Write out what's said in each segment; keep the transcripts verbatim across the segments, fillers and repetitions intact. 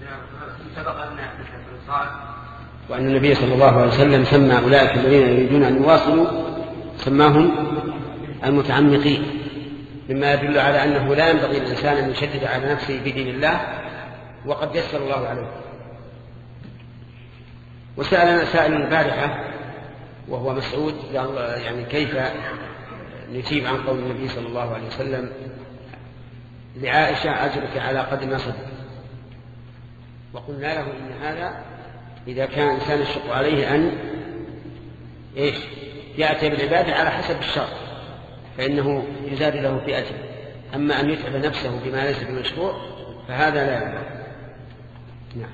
سبق أن وأن النبي صلى الله عليه وسلم سمى أولئك الذين يريدون أن يواصلوا سماهم المتعمقين، مما يدل على أنه لا ينبغي للإنسان أن يشدد على نفسه في دين الله وقد يسر الله عليه. وسألنا سائل البارحة وهو مسعود يعني كيف نجيب عن قول النبي صلى الله عليه وسلم لعائشة أجرك على قدر ما صدق، وقلنا له إن هذا إذا كان الإنسان يشق عليه أن إيش يأتي بالعبادة على حسب الشرع فإنه يزاد له في أجر، أما أن يتعب نفسه بما ليس بمشروع فهذا لا ينبغي. نعم.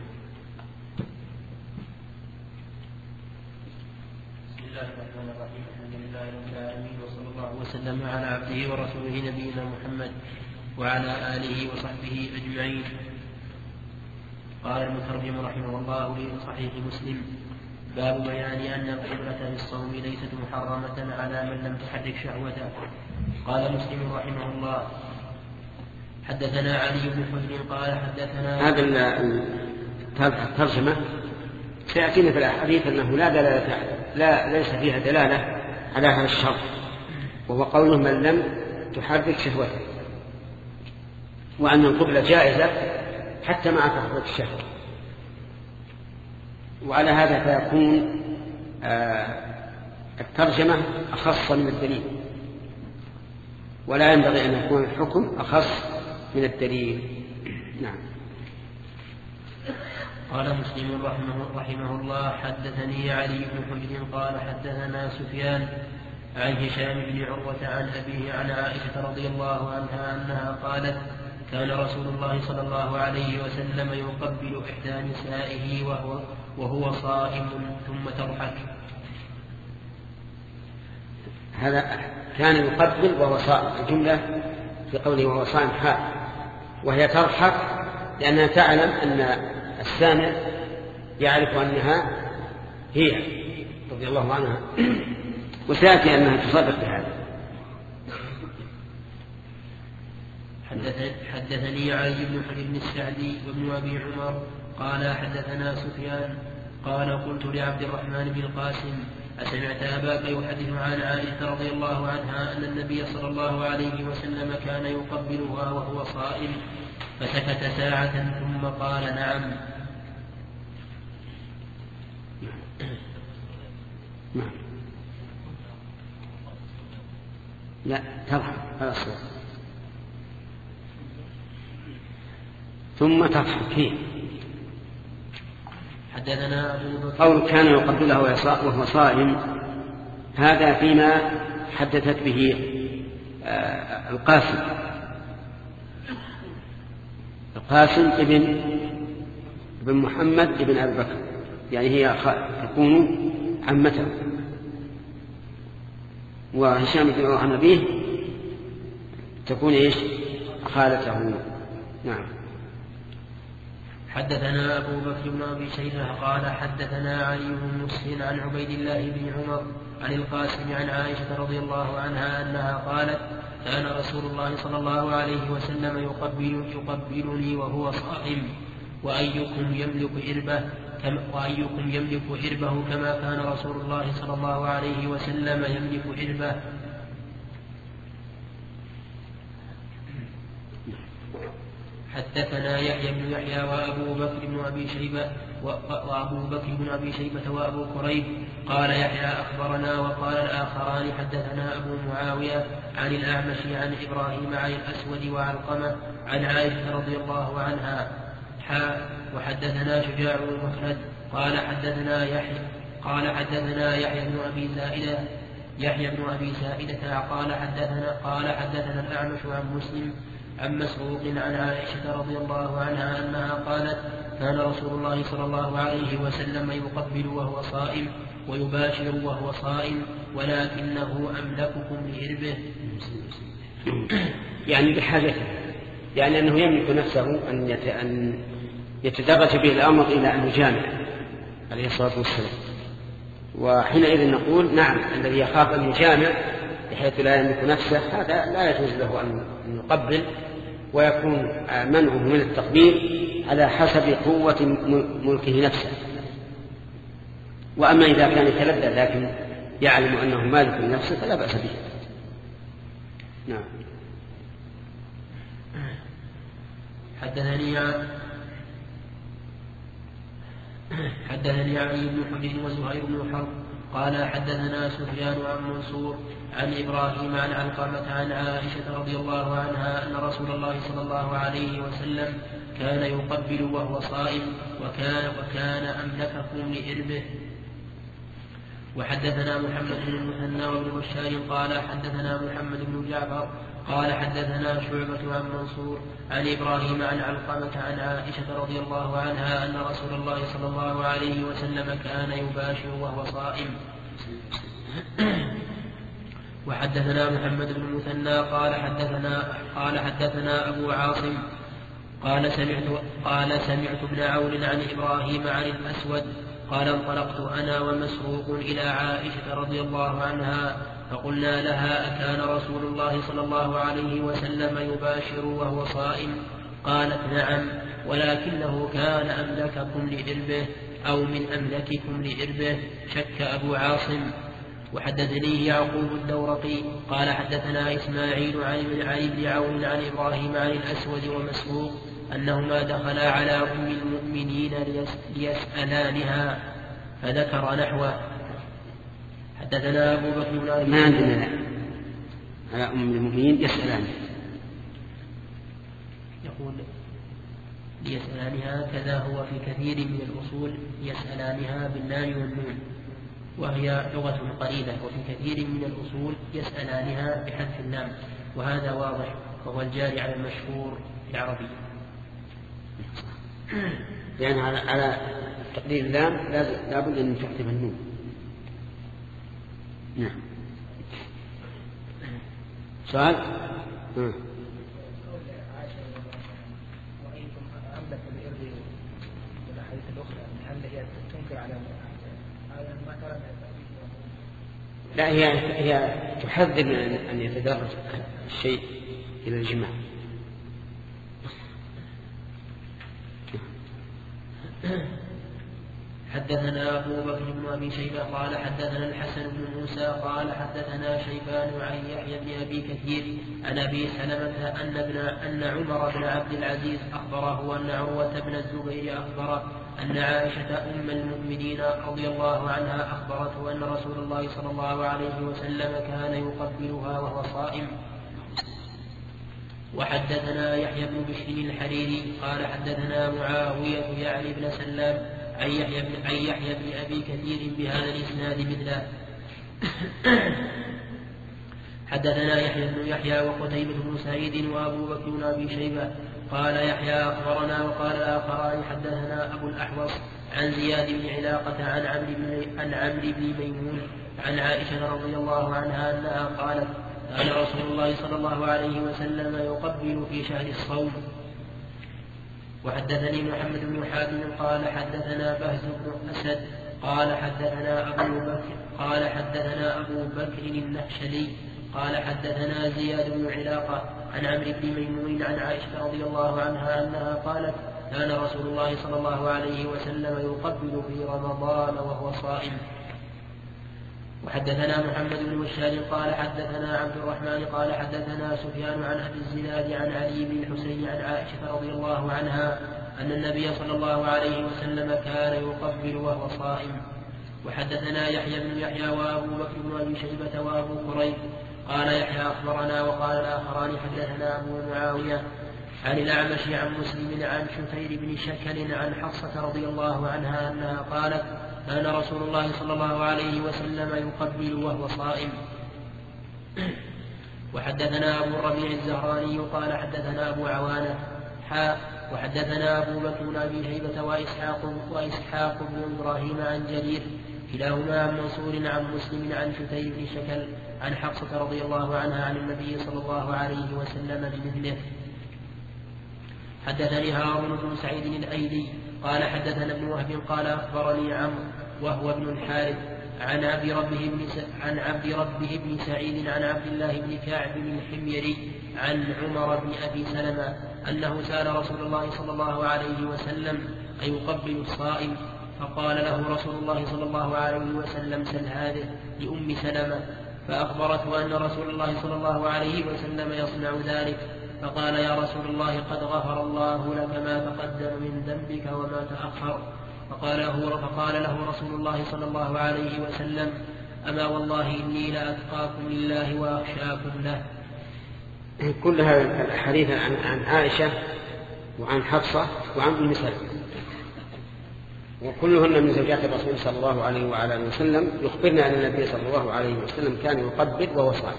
بسم الله الرحمن الرحيم، الحمد لله رب العالمين، وصلى الله وسلم على عبده ورسوله نبينا محمد وعلى آله وصحبه أجمعين. قال المترجم رحمه الله في صحيح مسلم: باب بيان أن القبلة في الصوم ليست محرمة على من لم تحرك شهوته. قال مسلم رحمه الله: حدثنا علي بن حجر قال حدثنا. هذا الترجمة سيأتينا في الأحاديث أنه لا دلالة لا ليس فيها دلالة على هذا الشرط، وهو قوله من لم تحرك شهوته، وأن القبلة جائزة حتى مع تحرك الشهوة. وعلى هذا فيكون آه الترجمة أخص من الدليل، ولا ينبغي أن يكون الحكم أخص من الدليل. نعم. قال مسلم رحمه, رحمه الله: حدثني علي بن حجر قال حدثنا سفيان عن هشام بن عروة عن أبيه عن عائشة رضي الله عنها أنها قالت: كان رسول الله صلى الله عليه وسلم يقبل إحدى نسائه وهو, وهو صائم ثم تضحك. هذا كان يقبل وهو صائم، الجملة في قوله وهو صائم حال، وهي تضحك لأنها تعلم أن السامع يعرف أنها هي رضي الله عنها، وسيأتي أنها تصدق بهذا. حدثني علي بن حجر بن السعدي وابن أبي عمر قال حدثنا سفيان قال: قلت لعبد الرحمن بن القاسم: أسمعت أباك يحدث عن عائشة رضي الله عنها أن النبي صلى الله عليه وسلم كان يقبلها وهو صائم؟ فسكت ساعة ثم قال: نعم. نعم. لا تضحك هذا الصوت ثم تضحك فيه. حدثنا أبو بكر قول كان يقبلها وهو صائم، هذا فيما حدثت به القاسم القاسم ابن ابن محمد ابن أبي بكر، يعني هي تكون عمته، وهشام بن عروة عن أبيه تكون إيش خالته. نعم. حدثنا أبو بكر بن أبي شيبة قال حدثنا علي بن مسلم عن عبيد الله بن عمر عن القاسم عن عائشة رضي الله عنها أنها قالت: كان رسول الله صلى الله عليه وسلم يقبل يقبلني وهو صائم، وأيكم يملك إربه كما وأيكم يملك إربه كما كان رسول الله صلى الله عليه وسلم يملك إربه. حدثنا يحيى بن يحيى وأبو بكر بن أبي شيبة وأبو بكر بن أبي شيبة وأبو كريب قال يحيى أخبرنا، وقال الآخران حدثنا أبو معاوية عن الأعمش عن إبراهيم عن الأسود وعلقمة عن عائشة رضي الله عنها. حا وحدثنا شجاع بن مخلد قال حدثنا يحيى قال حدثنا يحيى بن أبي زائدة يحيى بن أبي زائدة قال حدثنا قال حدثنا الأعمش عن مسلم عن مسروق عن عائشة رضي الله عنها أنها قالت: كان رسول الله صلى الله عليه وسلم يقبل وهو صائم ويباشر وهو صائم، ولكنه أملككم لإربه. يعني بحاجته، يعني أنه يملك نفسه أن يتدرج به الأمر إلى أن يجامع عليه الصلاة والسلام، وحينئذ نقول نعم الذي يخاف أن يجامع بحيث لا يملك نفسه هذا لا يجوز له أن يقبل، ويكون منعه من التقبيل على حسب قوة ملكه نفسه. وأما إذا كان يتلذذ لكن يعلم أنه مالك لنفسه فلا بأس به. نعم. حدثني عن حدثني علي بن حجر وزهير بن حرب قال حدثنا سفيان عن منصور عن إبراهيم عن علقمة عن عائشة رضي الله عنها أن رسول الله صلى الله عليه وسلم كان يقبل وهو صائم وكان, وكان أملككم لإربه. وحدثنا محمد بن المثنى وابن بشار قال حدثنا محمد بن جعفر قال حدثنا شعبة عن منصور عن إبراهيم عن علقمة عن عائشة رضي الله عنها أن رسول الله صلى الله عليه وسلم كان يباشر وهو صائم. وحدثنا محمد بن المثنى قال حدثنا قال حدثنا أبو عاصم قال سمعت قال سمعت ابن عون عن إبراهيم عن الأسود قال انطلقت أنا ومسروق إلى عائشة رضي الله عنها فقلنا لها أكان رسول الله صلى الله عليه وسلم يباشر وهو صائم؟ قالت نعم، ولكنه كان أملككم لإربه أو من أملككم لإربه. شك أبو عاصم. وحدثني يعقوب الدورقي قال حدثنا إسماعيل عن بن عون عن إبراهيم عن الأسود ومسروق أنهما دخلا على أم المؤمنين ليسألانها فذكر نحوه. حدثنا أبو بكر بن ما عندنا على أم المؤمنين يسألان، يقول ليسألانها كذا هو في كثير من الأصول يسألانها باللام والنون وهي لغة قليلة، وفي كثير من الأصول يسألانها بحذف اللام، وهذا واضح وهو الجاري على المشهور العربي. يعني على على تقدير اللام لابد أن تحذف النون. نعم. سؤال؟ ها. لا، هي هي تحذر من أن يتدرج الشيء إلى الجماع. حدثنا أبو بكر بن أبي شيبة قال حدثنا الحسن بن موسى قال حدثنا شيبان عن يحيى بن أبي كثير عن أبي سلمة أن, ابن أن عمر بن عبد العزيز أخبره أن عروة بن الزبير أخبره أن عائشة أم المؤمنين رضي الله عنها أخبرته أن رسول الله صلى الله عليه وسلم كان يقبلها وهو صائم. وحدثنا يحيى بن بشر الحريري قال حدثنا معاوية يعني بن سلام عن يحيى بن, عن يحيى بن أبي كثير بهذا الإسناد مثله. حدثنا يحيى بن يحيى وقتيبة بن سعيد وأبو بكر بن أبي شيبة قال يحيى أخبرنا وقال الآخران حدثنا أبو الأحوص عن زياد بن علاقة عن عمرو بن عن عمرو بن ميمون عن عائشة رضي الله عنها أنها قالت كان رسول الله صلى الله عليه وسلم يقبل في شهر الصوم. وحدثني محمد بن حاتم قال حدثنا بهز بن أسد قال حدثنا أبو بكر قال حدثنا أبو بكر النهشلي قال حدثنا زياد بن علاقة عن عمرو بن ميمون عن عائشة رضي الله عنها أنها قالت كان رسول الله صلى الله عليه وسلم يقبل في رمضان وهو صائم. وحدثنا محمد بن بشار قال حدثنا عبد الرحمن قال حدثنا سفيان عن أبي الزناد عن علي بن الحسين عن عائشة رضي الله عنها أن النبي صلى الله عليه وسلم كان يقبل وهو صائم. وحدثنا يحيى بن يحيى وأبو بكر بن أبي شيبة وأبو كريب قال يحيى أخبرنا وقال الآخران حدثنا أبو معاوية عن الأعمش عن مسلم عن شفير بن شكل عن حفصة رضي الله عنها أنها قالت كان رسول الله صلى الله عليه وسلم يقبل وهو صائم. وحدثنا أبو الربيع الزهراني قال حدثنا أبو عوانة حاء وحدثنا أبو بكر بن أبي شيبة وإسحاق وإسحاق بن إبراهيم عن جرير كلاهما عن منصور عن مسلم عن شفير بن شكل عن حفصة رضي الله عنها عن النبي صلى الله عليه وسلم بمثله. حدثني هارون بن سعيد الأيلي قال حدثنا ابن وهب قال أخبرني عمرو وهو ابن الحارث عن عبد ربه بن عن عبد ربه بن سعيد عن عبد الله بن كعب بن الحميري عن عمر بن أبي سلمة أنه سأل رسول الله صلى الله عليه وسلم أيقبل الصائم؟ فقال له رسول الله صلى الله عليه وسلم سل هذه لأم سلمة، فأخبرته أن رسول الله صلى الله عليه وسلم يصنع ذلك، فقال يا رسول الله قد غفر الله لك ما تقدم من ذنبك وما تأخر. فقال له, فقال له رسول الله صلى الله عليه وسلم أما والله إني لأتقاكم لله وأخشاكم له. كل هذه الحديث عن, عن عائشة وعن حفصة وعن أم سلمة، وكلهن من زوجات الرسول صلى الله عليه وعلى اله وسلم، يخبرنا أن النبي صلى الله عليه وسلم كان يقبل وهو صائم.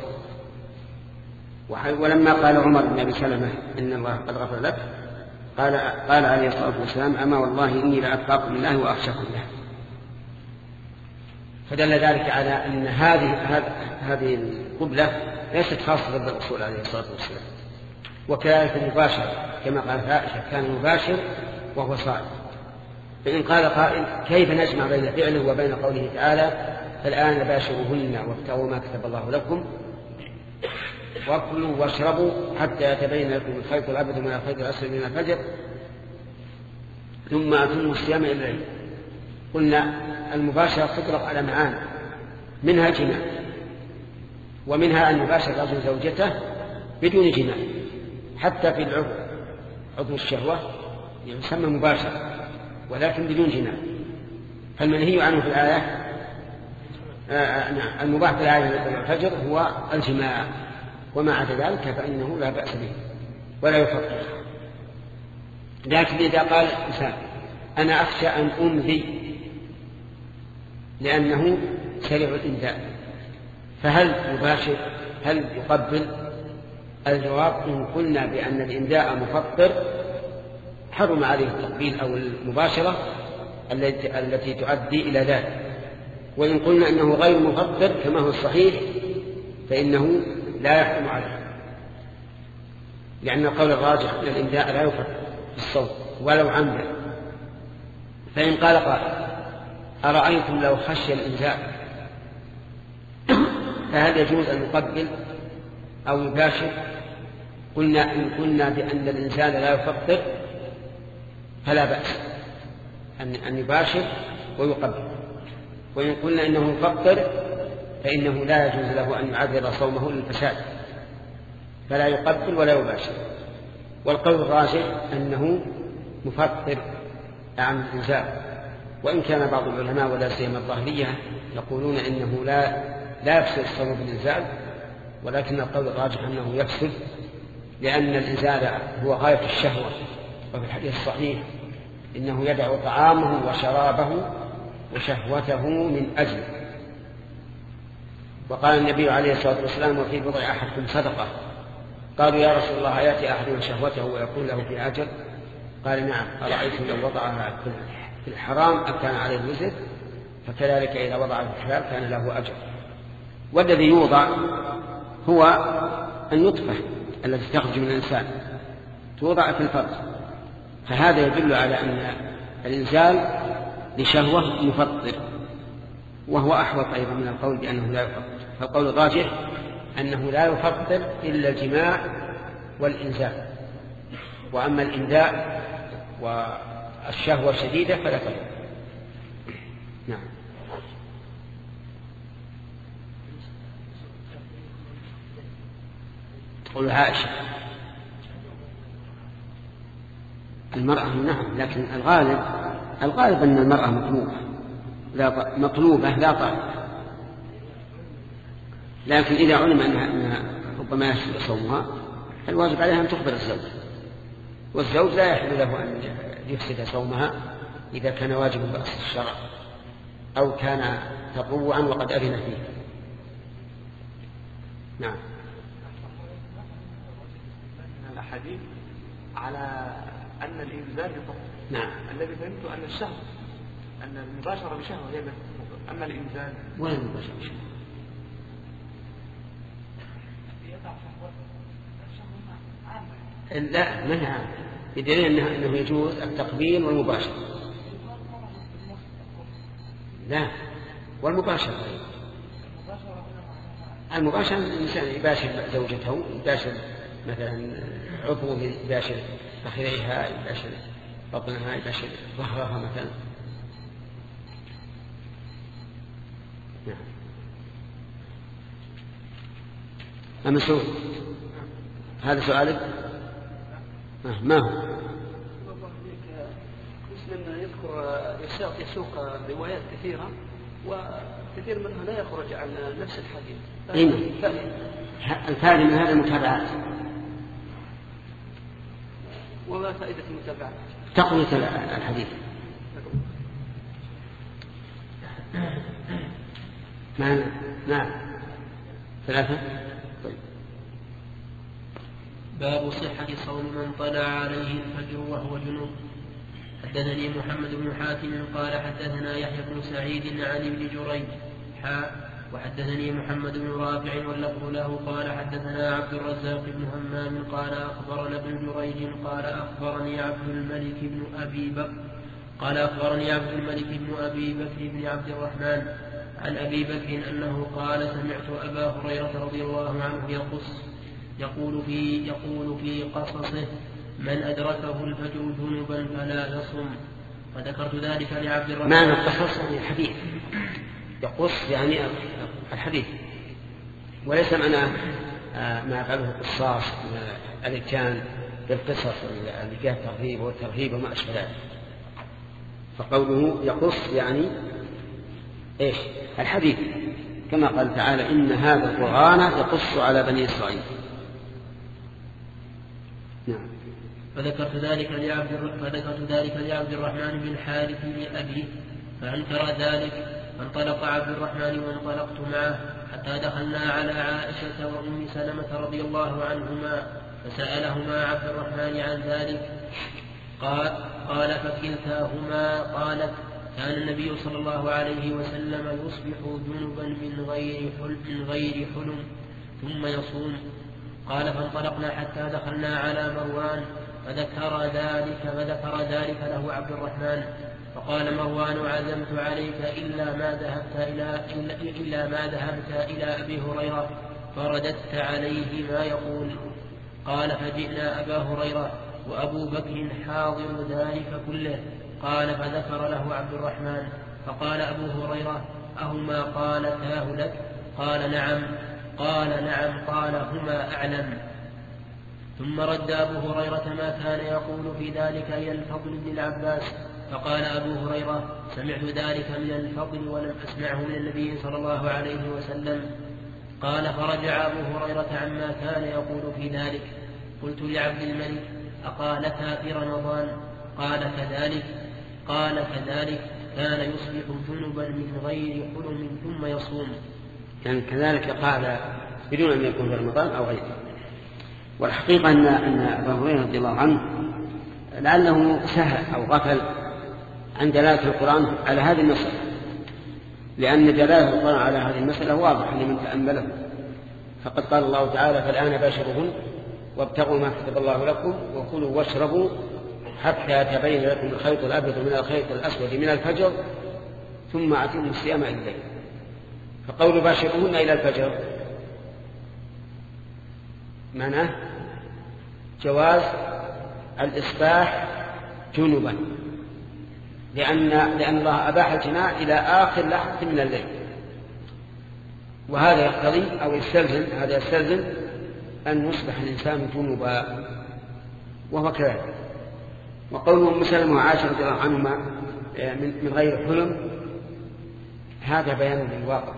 ولما قال عمر بن أبي سلمة إن الله قد غفر لك، قال, قال عليه الصلاة والسلام أما والله إني لأتقاكم لله وأخشاكم له. فدل ذلك على أن هذه هذه القبلة ليست خاصة بالرسول عليه الصلاة والسلام، وكذلك مباشر كما قالت عائشة كان مباشر وهو صائم. فإن قال قائل كيف نجمع بين فعله وبين قوله تعالى فالآن باشروهن وابتغوا ما كتب الله لكم وكلوا واشربوا حتى يتبين لكم الخيط الأبيض من الخيط الأسود من الفجر ثم أتموا الصيام إلى الليل. قلنا المباشرة تطلق على معاني، منها جماع، ومنها أن يباشر الرجل زوجته بدون جماع، حتى في العضو عضو الشهوة يسمى مباشرة ولكن بدون جماع. فالمنهي عنه في الآية آه نعم المباح في الآية الفجر هو الجماع، وما عدا ذلك فإنه لا بأس به ولا يفطر. لكن إذا قال إنسان أنا أخشى أن أمضي لأنه سريع الإنزال، فهل يباشر هل يقبل؟ الجواب إن قلنا بأن الإنزاء مفطر حرم عليه التقبيل أو المباشرة التي تؤدي إلى ذلك، وإن قلنا أنه غير مفطر كما هو الصحيح فإنه لا يحرم عليه، لأن القول الراجح أن الإنزاء لا يفطر بالصوم ولو عمدا. فإن قال قائل أرأيتم لو خشي الإنزاء فهل يجوز أن يقبل أو يباشر؟ قلنا إن قلنا بأن الإنسان لا يفطر فلا بأس أن يباشر ويقبل، وإن قلنا إنه يفطر فإنه لا يجوز له أن يعذر صومه للفساد فلا يقبل ولا يباشر. والقول الراجح أنه مفطر عن الإنزال، وإن كان بعض العلماء ولا سيما الظاهرية يقولون إنه لا لا يفسد الصوم بالإنزال، ولكن القول الراجح أنه يفسد، لأن الإنزال هو غاية الشهوة، وفي الحديث الصحيح إنه يدع طعامه وشرابه وشهوته من أجله. وقال النبي عليه الصلاة والسلام وفي بضع أحدكم صدقة. قالوا يا رسول الله يأتي أحدنا شهوته ويقول له في أجر؟ قال نعم أرأيتم لو وضعها في الحرام أكان عليه وزر، فكذلك إذا وضعها في الحلال كان له أجر. والذي يوضع هو النطفة التي تخرج من الإنسان توضع في الفرج، فهذا يدل على أن الإنزال لشهوة مفطر، وهو أحوط أيضا من القول بأنه لا يفطر. فالقول الراجح أنه لا يفطر إلا الجماع والإنزال، وأما الإنزاء والشهوة الشديدة فلا تفطر. نعم. تقول عائشة المرأة نعم، لكن الغالب الغالب أن المرأة مطلوبة لا مطلوبة لا طالبة، لكن إذا علم أنها ربما يفسد صومها الواجب عليها أن تخبر الزوج، والزوج لا يحل له أن يفسد صومها إذا كان واجبا بأصل الشرع أو كان تطوعا وقد أذن فيه. نعم. الحديث على أن الإنزال يفطر. نعم. الذي فهمت أن الشهوة أن المباشرة بشهوة هي التي تفطر، أما الإنزال وين المباشرة بشهوة؟ لا ما هي عامة، بدليل أنه, أنه يجوز التقبيل والمباشرة. لا والمباشرة المباشرة الإنسان يباشر زوجته يباشر مثلا عضو يباشر فخذيها، يباشر بطنها، يباشر ظهرها مثلا. نعم. أما سؤال هذا سؤالك؟ ما هو؟ مسلم يذكر يسوق روايات كثيرة وكثير منها لا يخرج عن نفس الحديث. الفائدة من هذا المتابعات. وما فائدة المتابعات؟ تقوية الحديث. نعم نعم. ثلاثة. طيب. باب صحة صوم من طلع عليه الفجر وهو جنوب. حدثني محمد بن حاتم قال حدثنا يحيى بن سعيد عن ابن جريج حاء وحدثني محمد بن رافع واللفظ له قال حدثنا عبد الرزاق بن همام قال أخبرنا ابن جريج قال أخبرني عبد الملك بن أبي بكر قال أخبرني عبد الملك بن أبي بكر بن عبد الرحمن عن أبي بكر أنه قال سمعت أبا هريرة رضي الله عنه يقص يقول في يقول في قصصه من أدركه الفجر جنبا فلا يصم. وذكرت ذلك لعبد الرحمن. معنى القصص يعني الحديث، يقص يعني الحديث، وليس معنى ما يفعله القصاص من الاتيان بالقصص اللي فيها الترغيب والترهيب وما أشبه ذلك. فقوله يقص يعني إيش؟ الحديث، كما قال تعالى إن هذا القرآن يقص على بني إسرائيل. نعم. فذكرت ذلك لعبد فذكرت ذلك لعبد الرحمن بن الحارث بن أبيه فأنكر ذلك، فانطلق عبد الرحمن وانطلقت معه حتى دخلنا على عائشة وأم سلمة رضي الله عنهما فسألهما عبد الرحمن عن ذلك قال, قال فكلتاهما قالت كان النبي صلى الله عليه وسلم يصبح جنبا من غير حلم, من غير حلم ثم يصوم. قال فانطلقنا حتى دخلنا على مروان فذكر ذلك فذكر ذلك له عبد الرحمن فقال مروان عزمت عليك إلا ما ذهبت إلى, إلا ما ذهبت إلى أبي هريرة فرددت عليه ما يقول. قال فجئنا أبا هريرة وأبو بكر حاضر ذلك كله. قال فذكر له عبد الرحمن فقال أبو هريرة أهما قالتاه لك؟ قال نعم. قال نعم. قال هما أعلم. ثم رد أبو هريرة ما كان يقول في ذلك إلى الفضل بن العباس فقال أبو هريرة سمعت ذلك من الفضل ولم أسمعه من النبي صلى الله عليه وسلم. قال فرجع أبو هريرة عما كان يقول في ذلك. قلت لعبد الملك أقالتها في رمضان؟ قال كذلك. قال كذلك كان يصبح جنبا من غير حلم ثم يصوم. يعني كذلك قال بدون أن يكون في رمضان أو غيره. والحقيقة أن أن أبا هريرة رضي الله عنه لعله سهى أو غفل عن دلالة القرآن على هذه المسألة، لأن دلالة القرآن على هذه المسألة واضحة لمن تأمله. فقد قال الله تعالى فالآن باشرهن وابتغوا ما كتب الله لكم وكلوا واشربوا حتى تبين لكم الخيط الأبيض من الخيط الأسود من الفجر ثم أتموا الصيام إلى الليل. فقول باشرهن إلى الفجر معناه جواز الإصباح جنبا، لأن, لأن الله أباح الجماع إلى آخر لحظة من الليل، وهذا يقتضي أو يستلزم هذا يستلزم أن يصبح الإنسان جنبا، وهو كذلك. وقوله أم سلمة وعائشة رضي الله عنهما من غير حلم هذا بيان للواقع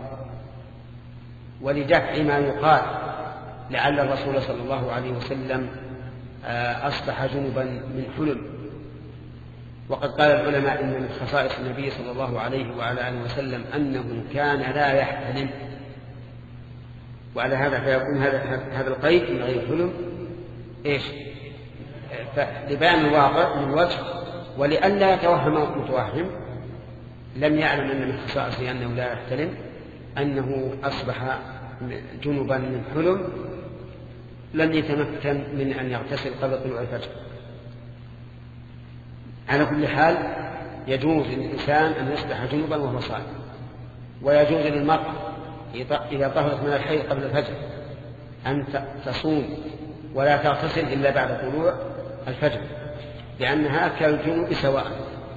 ولدفع ما يقال لعل الرسول صلى الله عليه وسلم أصبح جنبا من حلم. وقد قال العلماء إن من خصائص النبي صلى الله عليه وعلى آله وسلم أنه كان لا يحتلم، وعلى هذا فيكون هذا هذا القيد من غير حلم إيش؟ لبيان الواقع من وجه، ولئلا يتوهم متوهم لم يعلم أن من خصائصه أنه لا يحتلم أنه أصبح جنبا من حلم لم يتمكن من أن يغتسل قبل طلوع الفجر. على كل حال يجوز للإنسان أن يصبح جنبا وهو صائم، ويجوز للمرأة إذا طهرت من الحيض قبل الفجر أن تصوم ولا تغتسل إلا بعد طلوع الفجر، لأنها كالجنوب سواء.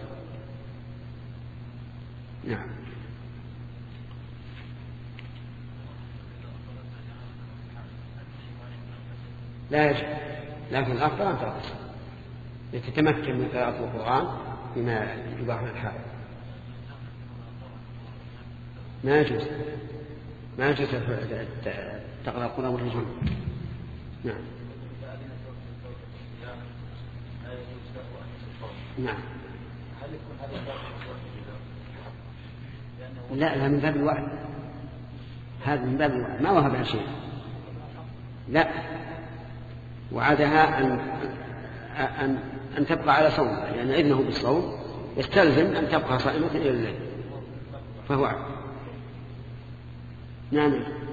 نعم. لا يجب، لكن الأفضل أن تغتسل لتتمكن من قراءة القرآن بما يباح الحائض. ما يجوز ما يجوز تقرأ القرآن والرجل. نعم. نعم. لا لا من باب الوعد، هذا من باب الوعد، ما وهبها شيء. لا، وعدها أن أن أن تبقى على صوم، لأن يعني إذنه بالصوم يستلزم أن تبقى صائمة إلى الليل، فهو عد. نعم.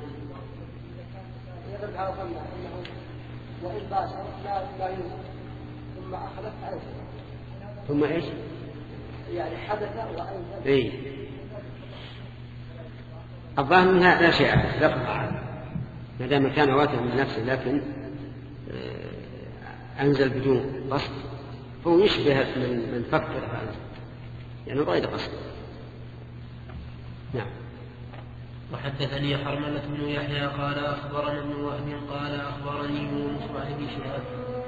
يغلب على ظنه أنه وإن باشر لا لا يوجد ثم أخذت عليه. ثم إيش؟ يعني حدث وأنزل. إيه. الظاهر منها لا شيء لا، ما دام كان واثقا من نفسه لكن أنزل بدون قصد فهو يشبه من من فكر فأنزل، يعني غير قصد. نعم. وحدثني حرملة بن يحيى قال أخبرنا ابن وهب قال أخبرني يونس عن ابن شهاب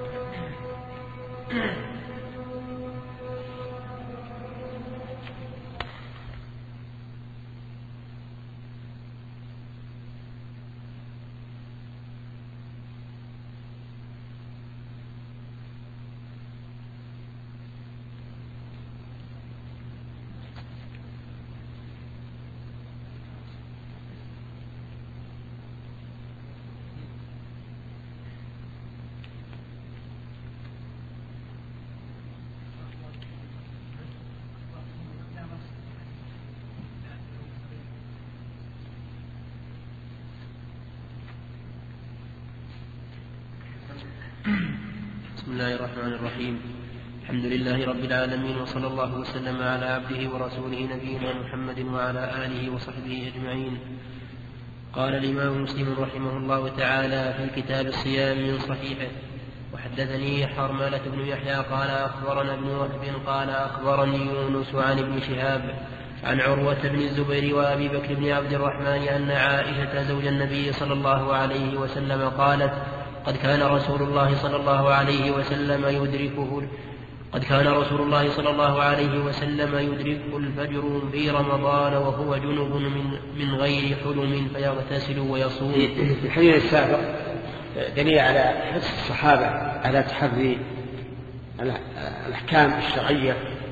بسم الله الرحمن الرحيم. الحمد لله رب العالمين، وصلى الله وسلم على عبده ورسوله نبينا محمد وعلى آله وصحبه أجمعين. قال الإمام مسلم رحمه الله تعالى في كتاب الصيام من صحيحه: وحدثني حرملة بن يحيى قال أخبرنا ابن وهب قال أخبرني يونس عن ابن شهاب عن عروة بن الزبير وأبي بكر بن عبد الرحمن أن عائشة زوج النبي صلى الله عليه وسلم قالت: قد كان رسول الله صلى الله عليه وسلم يدركه قد كان رسول الله صلى الله عليه وسلم يدركه الفجر في رمضان وهو جنب من من غير حلم فيغتسل ويصوم. في الحديث السابق دليل على حرص الصحابة على تحري الأحكام الشرعية،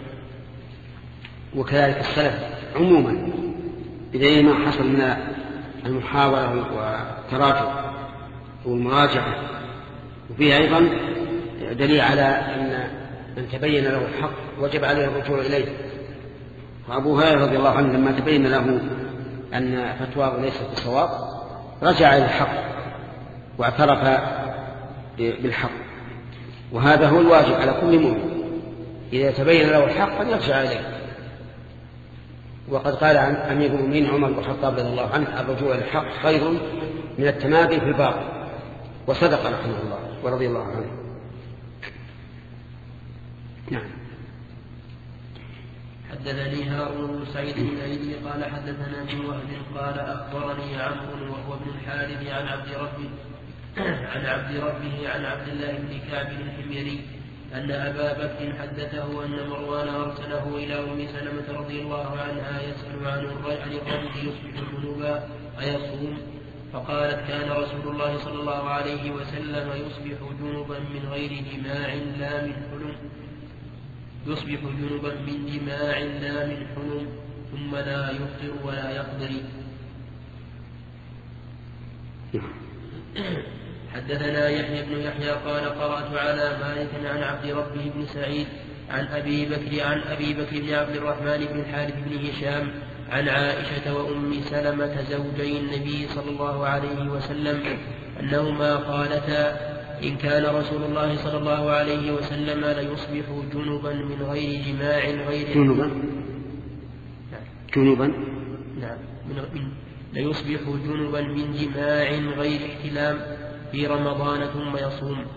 وكذلك السلف عموما، بدليل ما حصل من المحاولة والتراجع والمراجعة. وفيه أيضا دليل على أن من تبين له الحق وجب عليه الرجوع إليه. وأبو هريرة رضي الله عنه لما تبين له أن فتواه ليست بصواب رجع إلى الحق واعترف بالحق، وهذا هو الواجب على كل مؤمن إذا تبين له الحق أن يرجع إليه. وقد قال عن أمير المؤمنين عمر بن الخطاب رضي الله عنه: الرجوع إلى الحق خير من التمادي في الباطل. وصدق رحمه الله ورضي الله عنه. نعم. حدثني هارون بن سعيد الايلي قال حدثنا ابن وهب قال اخبرني عمرو وهو ابن الحارث عن عبد ربه عن عبد ربه عن عبد الله بن كعب الحميري ان ابا بكر حدثه ان مروان ارسله الى ام سلمة رضي الله عنها يسال عن الرجل يصبح جنوبا ايصوم؟ فقالت: كان رسول الله صلى الله عليه وسلم يصبح جنبا من غير جماع لا من حلم يصبح جنبا من جماع لا من حلم ثم لا يفطر ولا يقدر. حدثنا يحيى بن يحيى قال قرأت على مالك عن عبد ربه بن سعيد عن أبي بكر عن أبي بكر بن عبد الرحمن بن الحارث بن هشام عن عائشة وأم سلمة زوجي النبي صلى الله عليه وسلم أنهما قالتا: إن كان رسول الله صلى الله عليه وسلم ليصبح جنبا من غير جماع غير جنبا جنبا نعم من ليصبح جنبا من جماع غير احتلام في رمضان ثم يصوم.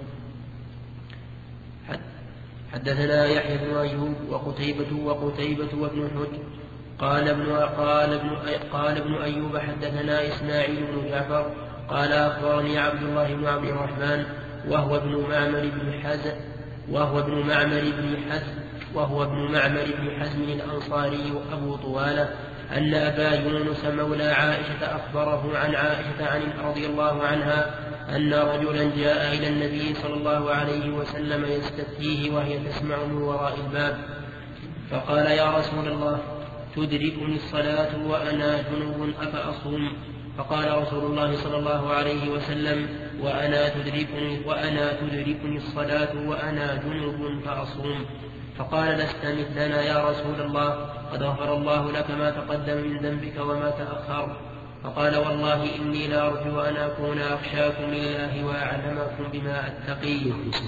حدثنا يحيى بن أيوب وقتيبة وقتيبة وابن حجر قال ابن قال ابن قال ابن أيوب حدثنا إسماعيل بن جعفر قال أخبرني عبد الله بن عبد الرحمن وهو ابن معمر بن حزم وهو ابن معمر بن حزم وهو ابن معمر بن حزم الأنصاري أبو طوالة أن أبا يونس مولى عائشة أخبره عن عائشة عن رضي الله عنها أن رجلا جاء إلى النبي صلى الله عليه وسلم يستفتيه وهي تسمع من وراء الباب، فقال: يا رسول الله، تدركني الصلاة وأنا جنوب أفأصوم؟ فقال رسول الله صلى الله عليه وسلم: وأنا تدركني, وأنا تدركني الصلاة وأنا جنوب فأصوم. فقال: لست مثلنا يا رسول الله، قد غفر الله لك ما تقدم من ذنبك وما تأخر. فقال: والله إني لأرجو أن أكون أخشاكم لله وأعلمكم بما أتقي.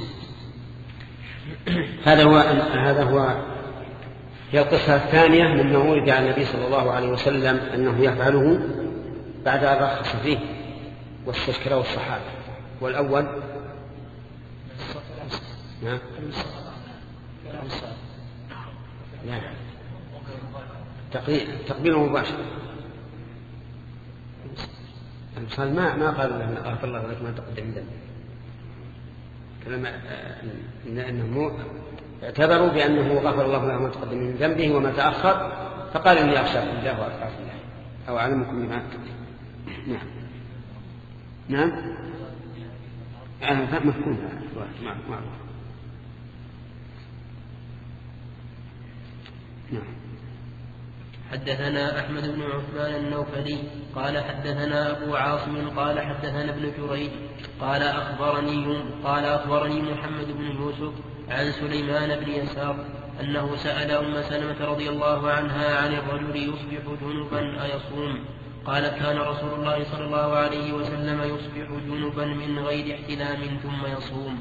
هذا هو هذا هو هي القصة الثانية مما ورد عن النبي صلى الله عليه وسلم أنه يفعله بعد أن رخص فيه واستشكره الصحابة. والأول نعم لا تقبيل مباشر. المصال ما ما قالوا له غفر الله لك ما تقدم من ذنبك، كلام انهم اعتبروا بانه غفر الله له ما تقدم من ذنبه وما تاخر، فقال اني اخشاكم الله واتقاكم الله او اعلمكم بما نعم نعم انا مفهوم معروف نعم. حدثنا أحمد بن عثمان النوفلي قال حدثنا أبو عاصم قال حدثنا ابن جريج قال أخبرني قال أخبرني محمد بن يوسف عن سليمان بن يسار أنه سأل أم سلمة رضي الله عنها عن الرجل يصبح جنبا أيصوم؟ قالت: كان رسول الله صلى الله عليه وسلم يصبح جنبا من غير احتلام ثم يصوم.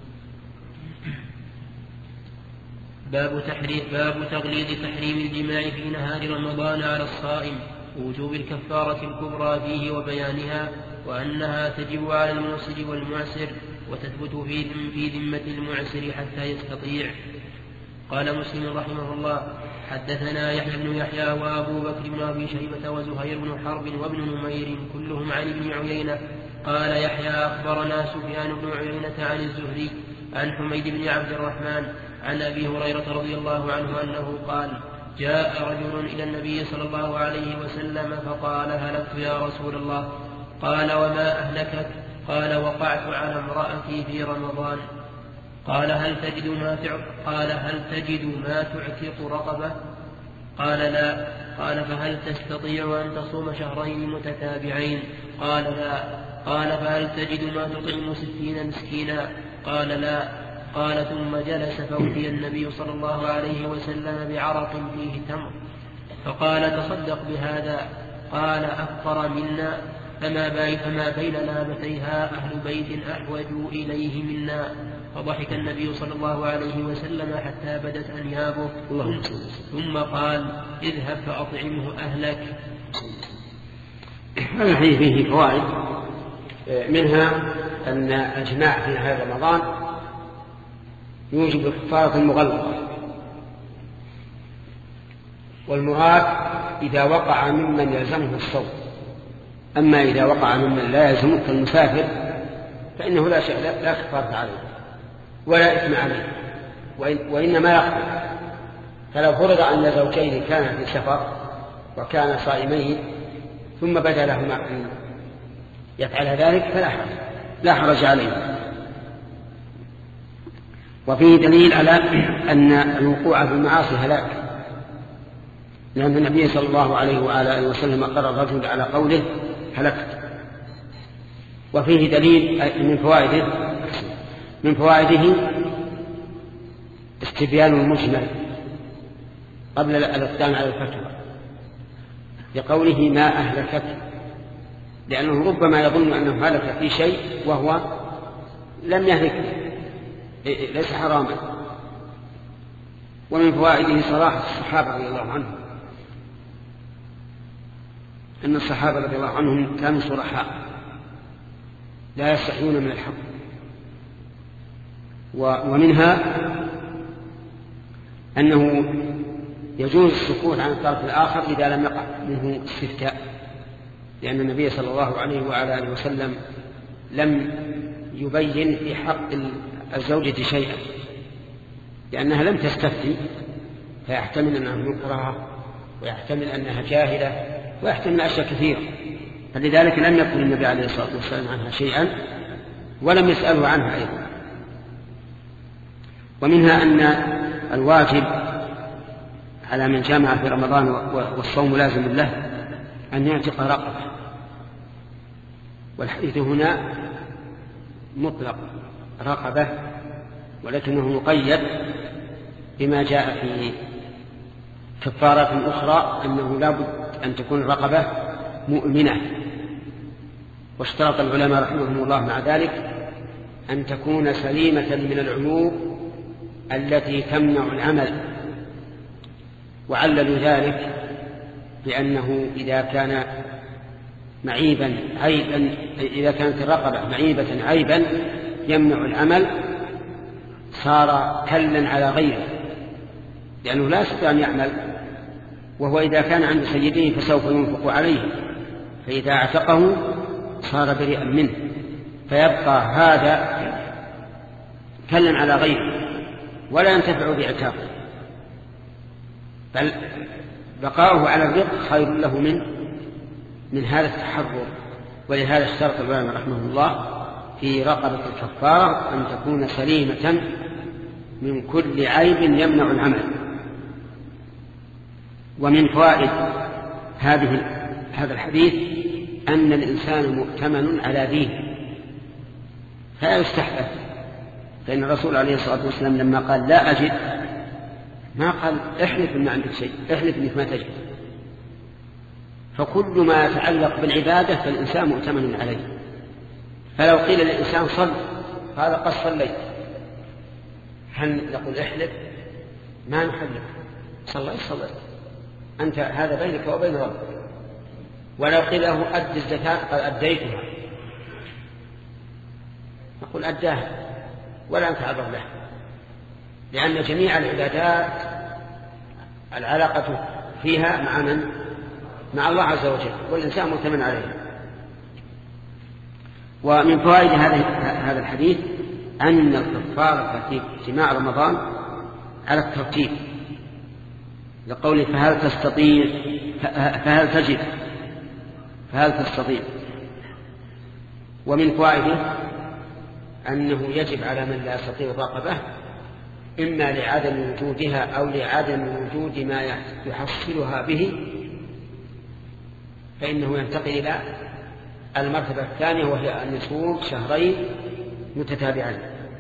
باب تحريم باب تغليظ تحريم الجماع في نهار رمضان على الصائم، ووجوب الكفارة الكبرى فيه وبيانها، وأنها تجب على المنصر والمعسر وتثبت في في ذمة المعسر حتى يستطيع. قال مسلم رحمه الله: حدثنا يحيى بن يحيى وأبو بكر بن أبي شيبة وزهير بن حرب وابن نمير كلهم عن ابن عيينة. قال يحيى: أخبرنا سفيان بن عيينة عن الزهري عن حميد بن عبد الرحمن عن أبي هريرة رضي الله عنه أنه قال: جاء رجل إلى النبي صلى الله عليه وسلم فقال: هلكت يا رسول الله. قال: وما أهلكت؟ قال: وقعت على امرأتي في رمضان. قال: هل تجد ما قال هل تجد ما تعتق رقبة؟ قال: لا. قال: فهل تستطيع أن تصوم شهرين متتابعين؟ قال: لا. قال: فهل تجد ما تطعم ستين مسكينا؟ قال: لا. قال: ثم جلس فأتي النبي صلى الله عليه وسلم بعرق فيه تمر فقال: تصدق بهذا. قال: أفطر منا، فما بين, فما بين لابتيها أهل بيت أحوج إليه منا. فضحك النبي صلى الله عليه وسلم حتى بدت أنيابه، ثم قال: اذهب فأطعمه أهلك. هذا الحديث فيه فوائد، منها أن الجماع في هذا رمضان يوجب الكفارة المغلظة، والمراد إذا وقع ممن يلزمه الصوم. أما إذا وقع ممن لا يلزمه كالمسافر فإنه لا شيء لا كفارة عليه ولا إثم عليه، وإنما يقبل. فلو فرض أن زوجين كانا في سفر وكانا صائمين ثم بدا لهما أن يفعل ذلك فلا حرج لا حرج عليه. وفيه دليل على أن الوقوع في المعاصي هلاك، لأن النبي صلى الله عليه وآله وسلم قرر الرجل على قوله: هلكت. وفيه دليل من فوائده من فوائده استبيان المجمل قبل الإقدام على الفتوى لقوله: ما أهلكت، لأنه ربما يظن أنه هلك في شيء وهو لم يهلك، ليس حراما. ومن فوائده صراحة الصحابة رضي الله عنهم، أن الصحابة رضي الله عنهم كانوا صرحاء، لا يستحيون من الحق. ومنها أنه يجوز السكوت عن الطرف الآخر إذا لم يقع منه استفتاء، لأن النبي صلى الله عليه وعلى آله وسلم لم يبين في حق الزوجة شيئا، لأنها لم تستفتي، فيحتمل أنها مكرهة ويحتمل أنها جاهلة ويحتمل أشياء كثيرة، فلذلك لم يقل النبي عليه الصلاة والسلام عنها شيئا ولم يسأله عنها أيضا. ومنها أن الواجب على من جامع في رمضان والصوم لازم له أن يعتق رقبة، والحديث هنا مطلق رقبة، ولكنه مقيد بما جاء في كفارات أخرى أنه لا بد أن تكون الرقبة مؤمنة. واشترط العلماء رحمهم الله مع ذلك أن تكون سليمة من العيوب التي تمنع العمل، وعللوا ذلك بأنه إذا كان معيبا عيبا إذا كانت الرقبة معيبة عيبا يمنع العمل صار كلا على غيره، لأنه لا يستطيع أن يعمل، وهو إذا كان عند سيده فسوف ينفق عليه، فإذا اعتقه صار بريئا منه، فيبقى هذا كلا على غيره ولا ينتفع بعتاقه، بل بقاؤه على الرق خير له من من هذا التحرر. ولهذا اشترط العلماء رحمه الله في رقبة الكفارة أن تكون سليمة من كل عيب يمنع العمل. ومن فوائد هذه هذا الحديث أن الإنسان مؤتمن على دينه فلا يستحدث، فإن الرسول عليه الصلاة والسلام لما قال لا أجد ما قال احلف إن عندك شيء، احلف إنك ما تجد. فكل ما يتعلق بالعبادة فالإنسان مؤتمن عليه. فلو قيل للإنسان صل قال قد صليت، هل نقول احلف؟ ما نحلف، صليت صليت، أنت هذا بينك وبين ربك. ولو قيل له أد الزكاة قال أديتها، نقول أداها ولا نتعرض له، لأن جميع العبادات العلاقة فيها مع من؟ مع الله عز وجل، والإنسان مؤتمن عليه. ومن فوائد هذا الحديث أن الكفارة في اجتماع رمضان على الترتيب، لقوله فهل تستطيع فهل تجد فهل تستطيع. ومن فوائده أنه يجب على من لا يستطيع الرقبة إما لعدم وجودها أو لعدم وجود ما يحصلها به، فإنه ينتقل إلى المرتبة الثانية وهي أن يصوم شهرين متتابعين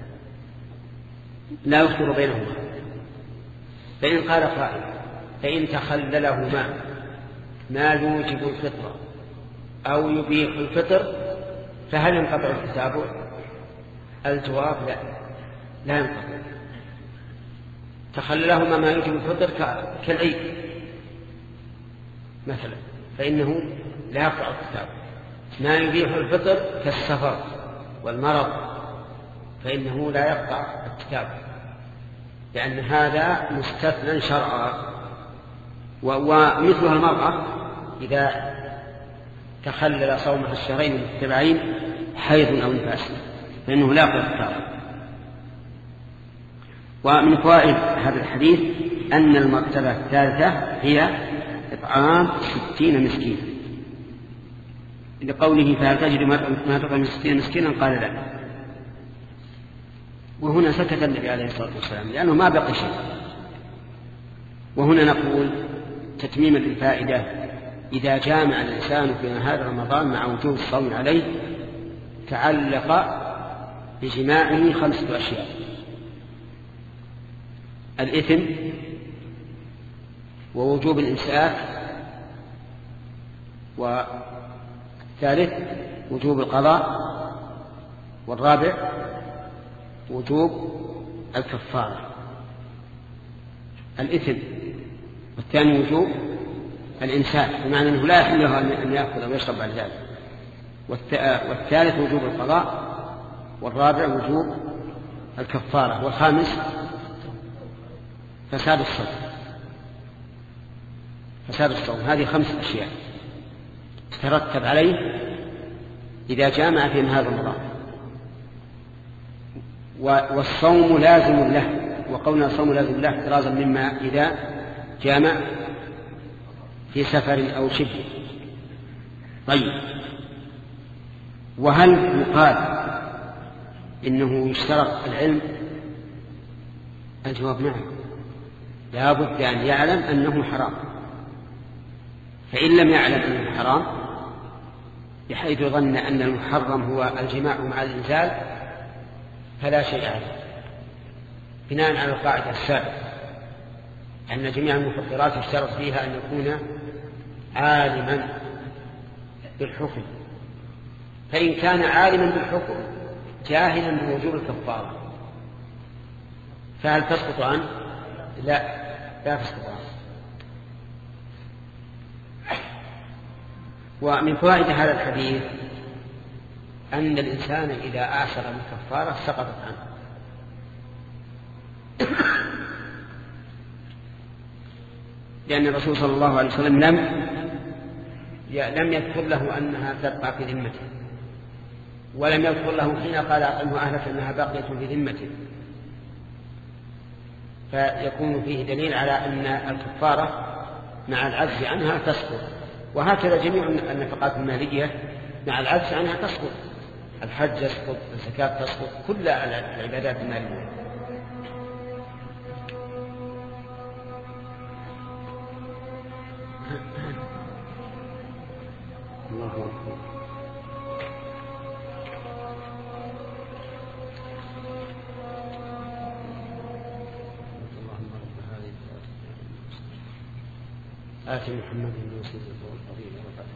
لا يفطر بينهما. فإن قال قائل فإن تخللهما ما يوجب الفطر أو يبيح الفطر فهل ينقطع التتابع؟ الجواب لا، لا ينقطع. تخللهما ما يوجب الفطر كالعيد مثلا فإنه لا يقطع التتابع. ما يبيح الفطر كالسفر والمرض فإنه لا يقطع التتابع، لأن هذا مستثنى شرعا. ومثلها المرأة إذا تخلل صومها الشهرين المتتابعين حيض أو نفاس فإنه لا يقطع التتابع. ومن فوائد هذا الحديث أن المرتبة الثالثة هي إطعام ستين مسكينا، لقوله فهل تجد ما تطعم ستين مسكينا قال لا. وهنا سكت النبي عليه الصلاة والسلام لأنه ما بقي شيء. وهنا نقول تتميما للفائدة إذا جامع الإنسان في نهار رمضان مع وجوب الصوم عليه تعلق بجماعه خمسة أشياء: الإثم، ووجوب الإمساك، والثالث وجوب القضاء، والرابع وجوب الكفارة. الإثم والثاني وجوب الإمساك، بمعنى أنه لا يحل له أن يأكل أو يشرب بعد ذلك. والثالث وجوب القضاء، والرابع وجوب الكفارة، والخامس فساد الصوم. فساد الصوم هذه خمس أشياء تترتب عليه إذا جامع في نهار رمضان، والصوم لازم له، وقولنا الصوم لازم له احترازا مما إذا جامع في سفر أو شبه. طيب، وهل يقال إنه يشترط العلم؟ الجواب نعم، لا بد أن يعلم أنه حرام، فإن لم يعلم أنه حرام بحيث ظن أن المحرم هو الجماع مع الإنزال فلا شيء عليه، بناء على القاعدة السابقة أن جميع المفطرات يشترط فيها أن يكون عالما بالحكم، فإن كان عالما بالحكم جاهلا بوجوب الكفارة فهل تسقط عنه؟ لا، لا تسقط عنه. ومن فوائد هذا الحديث أن الإنسان إذا آثر الكفارة سقطت عنه، لأن الرسول صلى الله عليه وسلم لم لم يذكر له أنها تبقى في ذمته، ولم يذكر له حين قال أطعمه أهلك أنها باقية في ذمته، فيكون فيه دليل على أن الكفارة مع العجز عنها تسقط. وهكذا جميع النفقات المالية مع العجز عنها تسقط، الحج يسقط، الزكاة تسقط، كل العبادات المالية. الله أكبر. آتي محمد الوسيلة والفضيلة وقدره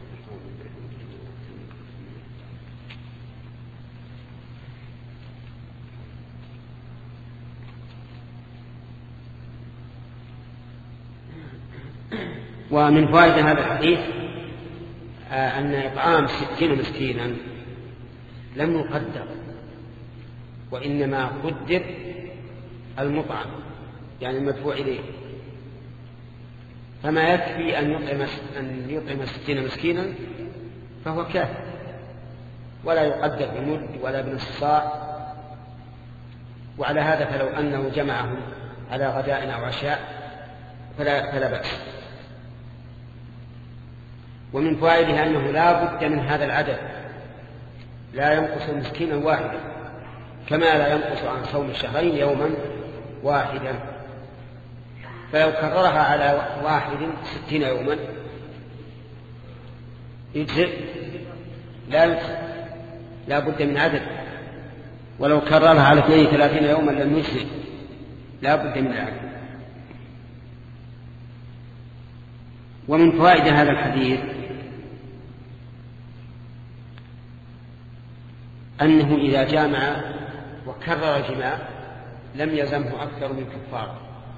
ومن فوائد هذا الحديث أن إطعام ستين مسكينا لم يقدر، وإنما قدر المطعم يعني المدفوع إليه، فما يكفي أن يطعم أن يطعم ستين مسكينا فهو كافٍ، ولا يقدر بمد ولا بنصف صاع. وعلى هذا فلو أنه جمعهم على غداء أو عشاء فلا, فلا بأس. ومن فوائده أنه لا بد من هذا العدد، لا ينقص مسكينا واحدا كما لا ينقص عن صوم الشهرين يوما واحدا، فلو كررها على واحد ستين يوما يجزئ، لا يجزئ، لا بد من عدد. ولو كررها على اثنين ثلاثين يوما لم يجزئ، لا بد من العدد. ومن فوائد هذا الحديث أنه إذا جامع وكرر الجماع لم يلزمه أكثر من كفارة.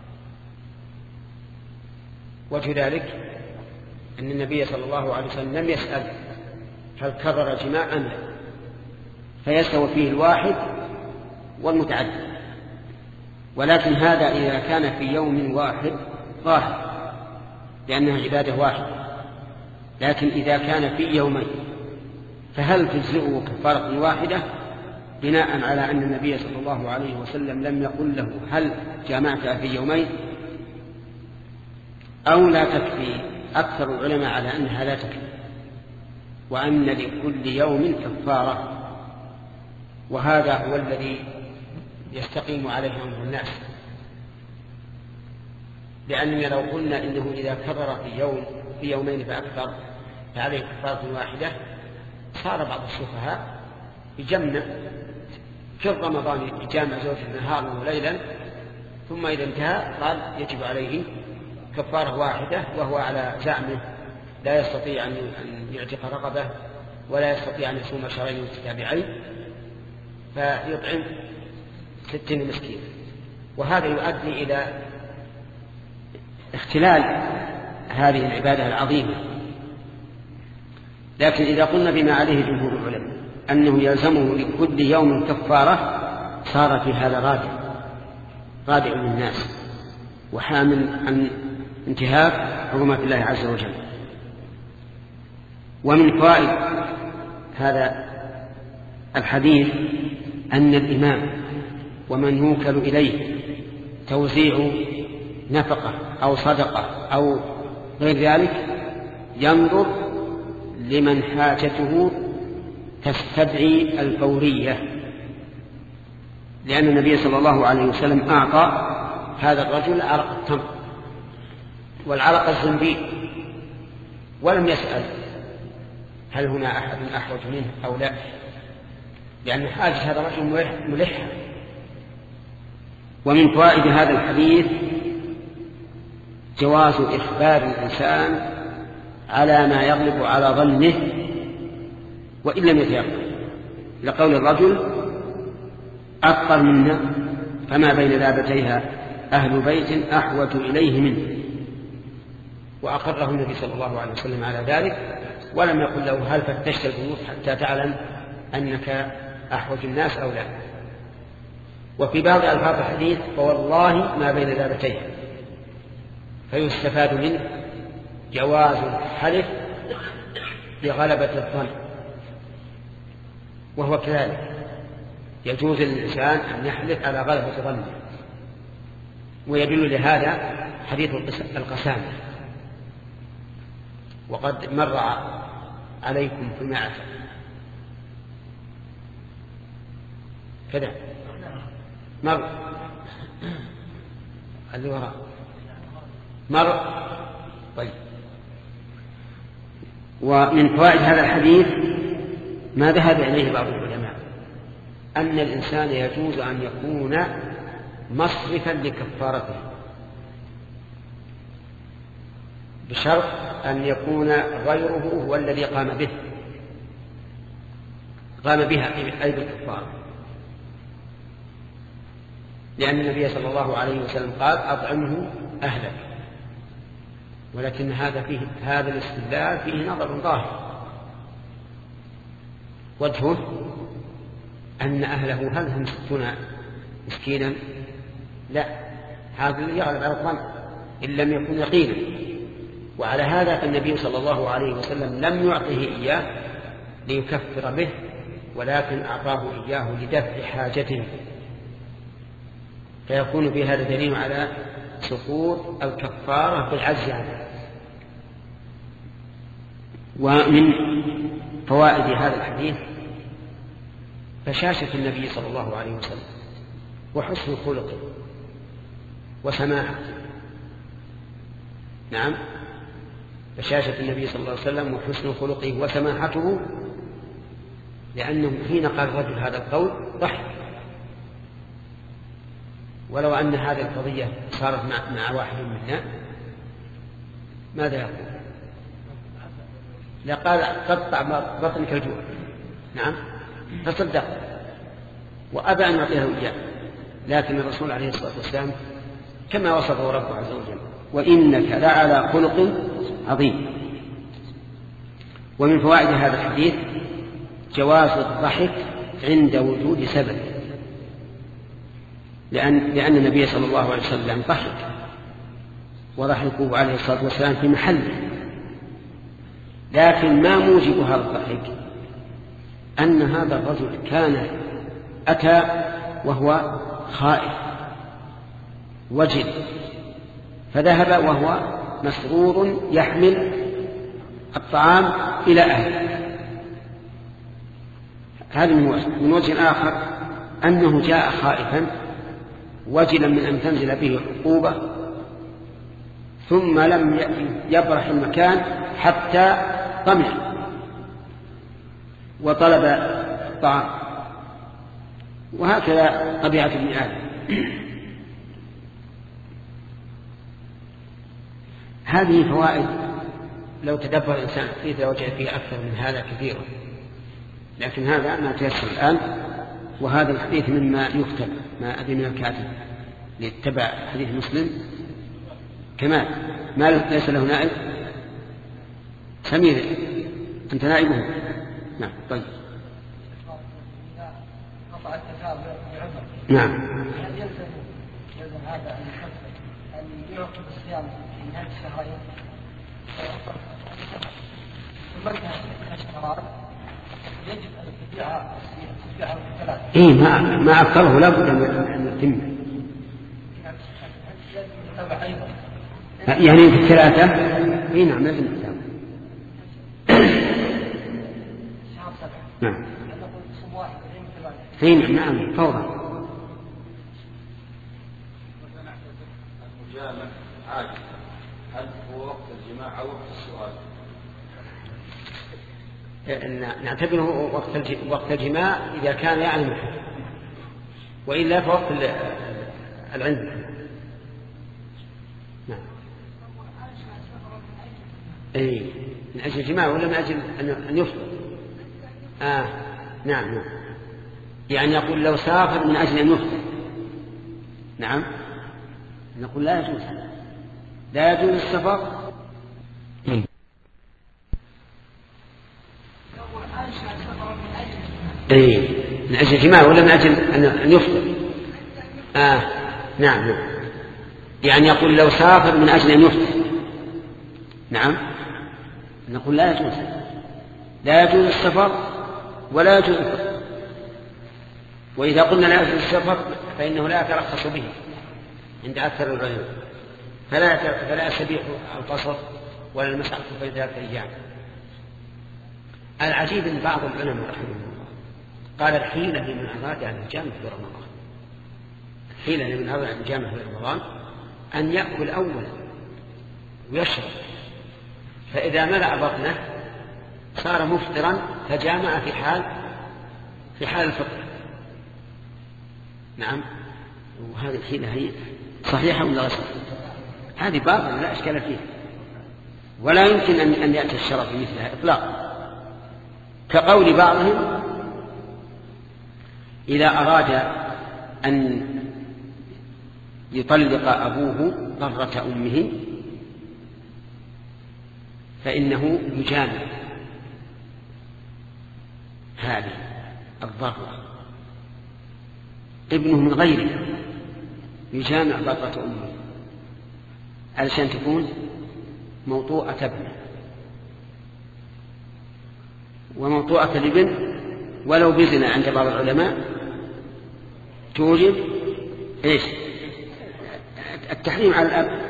وجه ذلك أن النبي صلى الله عليه وسلم لم يسأل هل كرر الجماع أم لا، فيستوي فيه الواحد والمتعدد. ولكن هذا إذا كان في يوم واحد ظاهر لأنها عبادة واحدة، لكن إذا كان في يومين فهل تجزئه كفارة واحدة بناء على أن النبي صلى الله عليه وسلم لم يقل له هل جامعت في يومين أو لا تكفي؟ أكثر العلماء على أنها لا تكفي، وأن لكل يوم كفارة، وهذا هو الذي يستقيم عليه أمر الناس. لأننا لو قلنا إنه إذا كرر في يوم في يومين فأكثر فعليه كفارة واحدة صار بعض السفهاء يجمع في رمضان يجامع زوجه نهارا وليلا، ثم إذا انتهى قال يجب عليه كفارة واحدة، وهو على زعمه لا يستطيع أن يعتق رقبة ولا يستطيع أن يصوم شهرين متتابعين فيطعم ستين مسكين. وهذا يؤدي إلى اختلال هذه العبادة العظيمة، لكن إذا قلنا بما عليه جمهور العلماء أنه يلزمه لكل يوم كفارة صار في هذا رادع رادع للناس وحامل عن انتهاك حرمات الله عز وجل. ومن فوائد هذا الحديث أن الإمام ومن يوكل إليه توزيع نفقة أو صدقة أو غير ذلك ينظر لمن حاجته تستدعي الفورية، لأن النبي صلى الله عليه وسلم أعطى هذا الرجل عرق التمر والعرق الزنبيل ولم يسأل هل هنا أحد أحوج منه أو لا، لأن حاجة هذا الرجل ملحة. ومن فوائد هذا الحديث جواز إخبار الإنسان على ما يغلب على ظنه وإن لم يتيقن، لقول الرجل أفقر منا فما بين لابتيها أهل بيت أحوج إليه منه، وأقره النبي صلى الله عليه وسلم على ذلك ولم يقل له هل فتشت البيوت حتى تعلم أنك أحوج الناس أو لا. وفي بعض ألفاظ الحديث فوالله ما بين لابتيها، فيستفاد منه جواز الحلف بغلبة الظن، وهو كذلك يجوز للإنسان أن يحلف على غلبة ظنه. ويدل لهذا حديث القسامة، وقد مر عليكم في معرفة كذا مر اللي وراء مر. طيب. ومن فوائد هذا الحديث ما ذهب إليه بعض العلماء أن الإنسان يجوز أن يكون مصرفا لكفارته بشرط أن يكون غيره هو الذي قام به قام بها أي بالكفارة، لأن النبي صلى الله عليه وسلم قال أطعمه أهلك. ولكن هذا فيه هذا الاستدلال فيه نظر ظاهر، وجهه أن أهله هل هم ستون مسكينا؟ لا، هذا الذي يغلب على الظن إن لم يكن يقينا. وعلى هذا فالنبي صلى الله عليه وسلم لم يعطه إياه ليكفر به، ولكن أعطاه إياه لدفع حاجته، فيكون في هذا دليل على سقوط الكفارة بالعجز عنه. ومن فوائد هذا الحديث بشاشة النبي صلى الله عليه وسلم وحسن خلقه وسماحته. نعم، بشاشة النبي صلى الله عليه وسلم وحسن خلقه وسماحته، لأنه حين قال الرجل هذا القول ضحك. ولو أن هذه القضية صارت مع, مع واحد منا ماذا يقول؟ لقال قطع بطنك الجوع. نعم، فصدق وأبى أن يعطيه إياه. لكن الرسول عليه الصلاة والسلام كما وصفه ربه عز وجل وإنك لعلى خلق عظيم. ومن فوائد هذا الحديث جواز الضحك عند وجود سبب، لأن, لأن النبي صلى الله عليه وسلم ضحك وضحكه عليه الصلاة والسلام في محله. لكن ما موجب هذا الضحك؟ أن هذا الرجل كان أتى وهو خائف وجل، فذهب وهو مسرور يحمل الطعام إلى أهله. هذا من وجه آخر أنه جاء خائفا وجلا من أن تنزل به عقوبة، ثم لم يبرح المكان حتى طمع وطلب الطعام. وهكذا طبيعة ابن آدم. هذه فوائد لو تدبر الإنسان فيه لوجد فيه أكثر من هذا كثيرا، لكن هذا ما تيسر الآن. وهذا الحديث مما يكتب، ما أدري من الكاتب ليتبع حديث مسلم كمال ما ليس له نائب. سمير أنت نائبه. نعم طيب. قطع التكافؤ بعذر. نعم. هل يلزم يلزم هذا أن أن يعقب الصيام في نهاية الشهرين؟ ثم انتهى الشهرات يجب أن يتبعها يتبعها في ثلاثة. إيه ما ما أكثره لا بد أن يتم. يعني في الثلاثة. إيه نعم لازم الثلاثة. نعم. إيه نعم فورا. المجامع عاجز هل هو وقت الجماع أو وقت السؤال؟ نعتبره وقت الجماع إذا كان يعلم، وإلا فوقت العلم. نعم. أي من أجل الجماع ولا من أجل أن يفطر؟ آه نعم نعم. يعني يقول لو سافر من أجل أن يفطر. نعم. نقول لا يجوز، لا يجوز السفر. اي من اجل الجماع ولا من اجل ان يفطر؟ اه نعم نعم. يعني يقول لو سافر من اجل ان يفطر. نعم. نقول لا يجوز، لا يجوز السفر ولا يجوز الفطر. واذا قلنا لا يجوز السفر فانه لا يترخص به عند اكثر العلماء، فلا فلا يستبيح القصر ولا المسح في ثلاثة ايام. العجيب ان بعض العلماء رحمه الله قال الحيلة لمن أراد أن يجامع في رمضان، الحيلة لمن أراد أن يجامع في رمضان أن يأكل أولا ويشرب، فإذا ملأ بطنه صار مفطرا فجامع في حال في حال الفطر. نعم. وهذه الحيلة هي صحيحة ولا غير صحيحة؟ هذه باطلة لا إشكال فيها، ولا يمكن أن أن يأتي الشرع بمثلها إطلاقا، كقول بعضهم إذا أراد أن يطلق أبوه ضرة أمه فإنه يجامع هذه الضرة ابنه من غيره، يجامع ضرة أمه علشان تكون موطوءة ابنه. وموطوءة الابن ولو بزنا عند بعض العلماء توجب ايش؟ التحريم على الاب.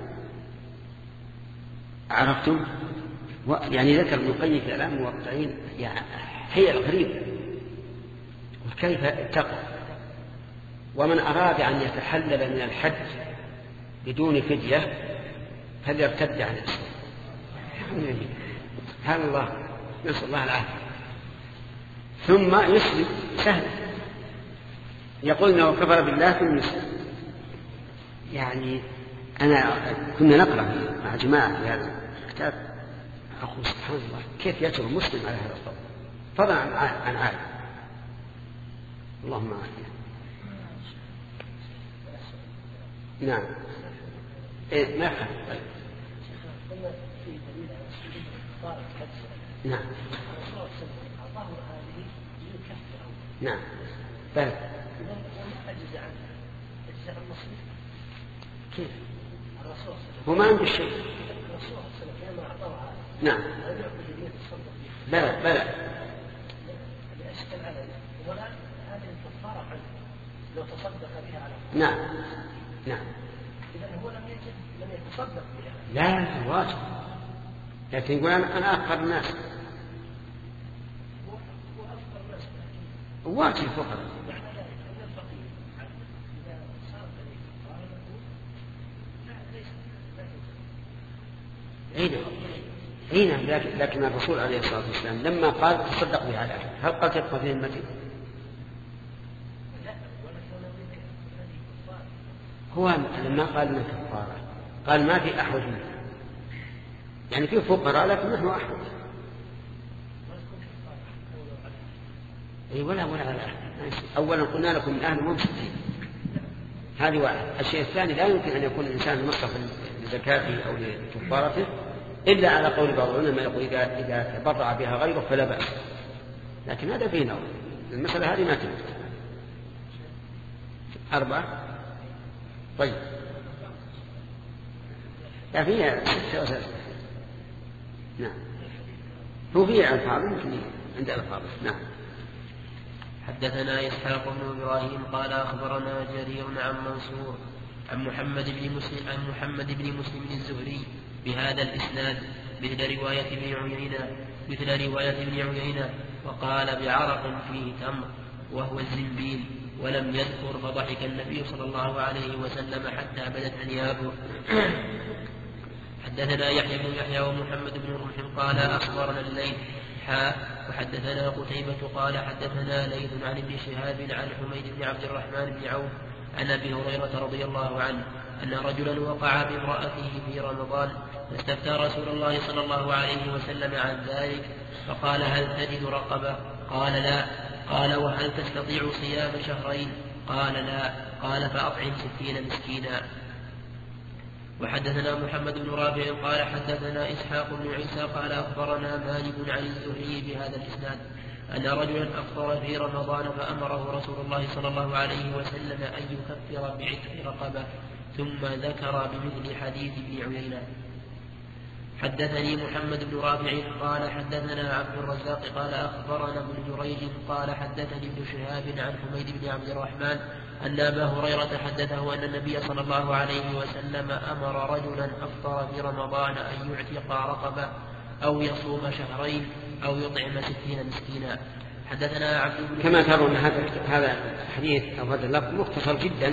عرفتم؟ يعني ذكر ابن القيم في الآلام والموقعين يعني هي الغريبة وكيف اتقى. ومن أراد أن يتحلل من الحج بدون فدية فليرتد عن الإسلام. سبحان الله، نسأل الله العافية. ثم يسلم سهل، يقول انه كفر بالله ثم يسلم. يعني انا كنا نقرا مع جماعه في هذا الكتاب اقول سبحان الله كيف يجرؤ مسلم على هذا القول، فضلا عن عن عالم. اللهم عافية. نعم. إيه ما يفهم. طيب. نعم نعم بل كيف هو ما عنده شيء. نعم بلى بلى نعم نعم لا واجب، لكن يقول أنا أفقر الناس واجب فقط. أين أين لكن الرسول عليه الصلاة والسلام لما قال تصدق بها الأجر هل قال تبقى في ذمتي؟ هو لما قال من كفارة قال ما في أحوج منه، يعني في فقراء لكن نحن أحوج. أي ولا ولا على أولا قلنا لكم من أهل ممسكين، هذه واحد. الشيء الثاني لا يمكن أن يكون الإنسان مصرفا لزكاته أو لكفارته إلا على قول بعض العلماء يقول إذا, إذا تبرع بها غيره فلا بأس، لكن هذا فيه نظر، المسألة هذه ما تنفع. أربعة. طيب لا فيها ستة أساسا. نعم هو فيها ألفاظ يمكن عند ألفاظ. نعم. حدثنا إسحاق بن إبراهيم قال أخبرنا جرير عن منصور عن محمد بن مسلم عن محمد بن مسلم الزهري بهذا الإسناد مثل رواية ابن عيينة مثل رواية ابن عيينة وقال بعرق فيه تمر وهو الزنبيل ولم يذكر، فضحك النبي صلى الله عليه وسلم حتى بدت أنيابه. حدثنا يحيى بن يحيى ومحمد بن رمح قال أخبرنا الليث حاء وحدثنا قتيبة قال حدثنا ليث عن ابن شهاب عن حميد بن عبد الرحمن بن عوف عن أبي هريرة رضي الله عنه أن رجلا وقع بامرأته في رمضان فاستفتى رسول الله صلى الله عليه وسلم عن ذلك فقال هل تجد رقبة؟ قال لا. قال وهل تستطيع صيام شهرين؟ قال لا. قال فأطعم ستين مسكينا. وحدثنا محمد بن رافع قال حدثنا إسحاق بن عيسى قال أخبرنا مالك عن الزهري بهذا الإسناد أن رجلا أفطر في رمضان فأمره رسول الله صلى الله عليه وسلم أن يكفر بعتق رقبة ثم ذكر بمثل حديث ابن عيينة. حدثني محمد بن رافع قال حدثنا عبد الرزاق قال أخبرنا ابن جريج قال حدثني ابن شهاب عن حميد بن عبد الرحمن أن أبا هريرة حدثه أن النبي صلى الله عليه وسلم أمر رجلا أفطر في رمضان أن يعتق رقبة أو يصوم شهرين أو يطعم ستين مسكينا. حدثنا عبد كما ترون هذا هذا الحديث أو هذا اللفظ مختصر جدا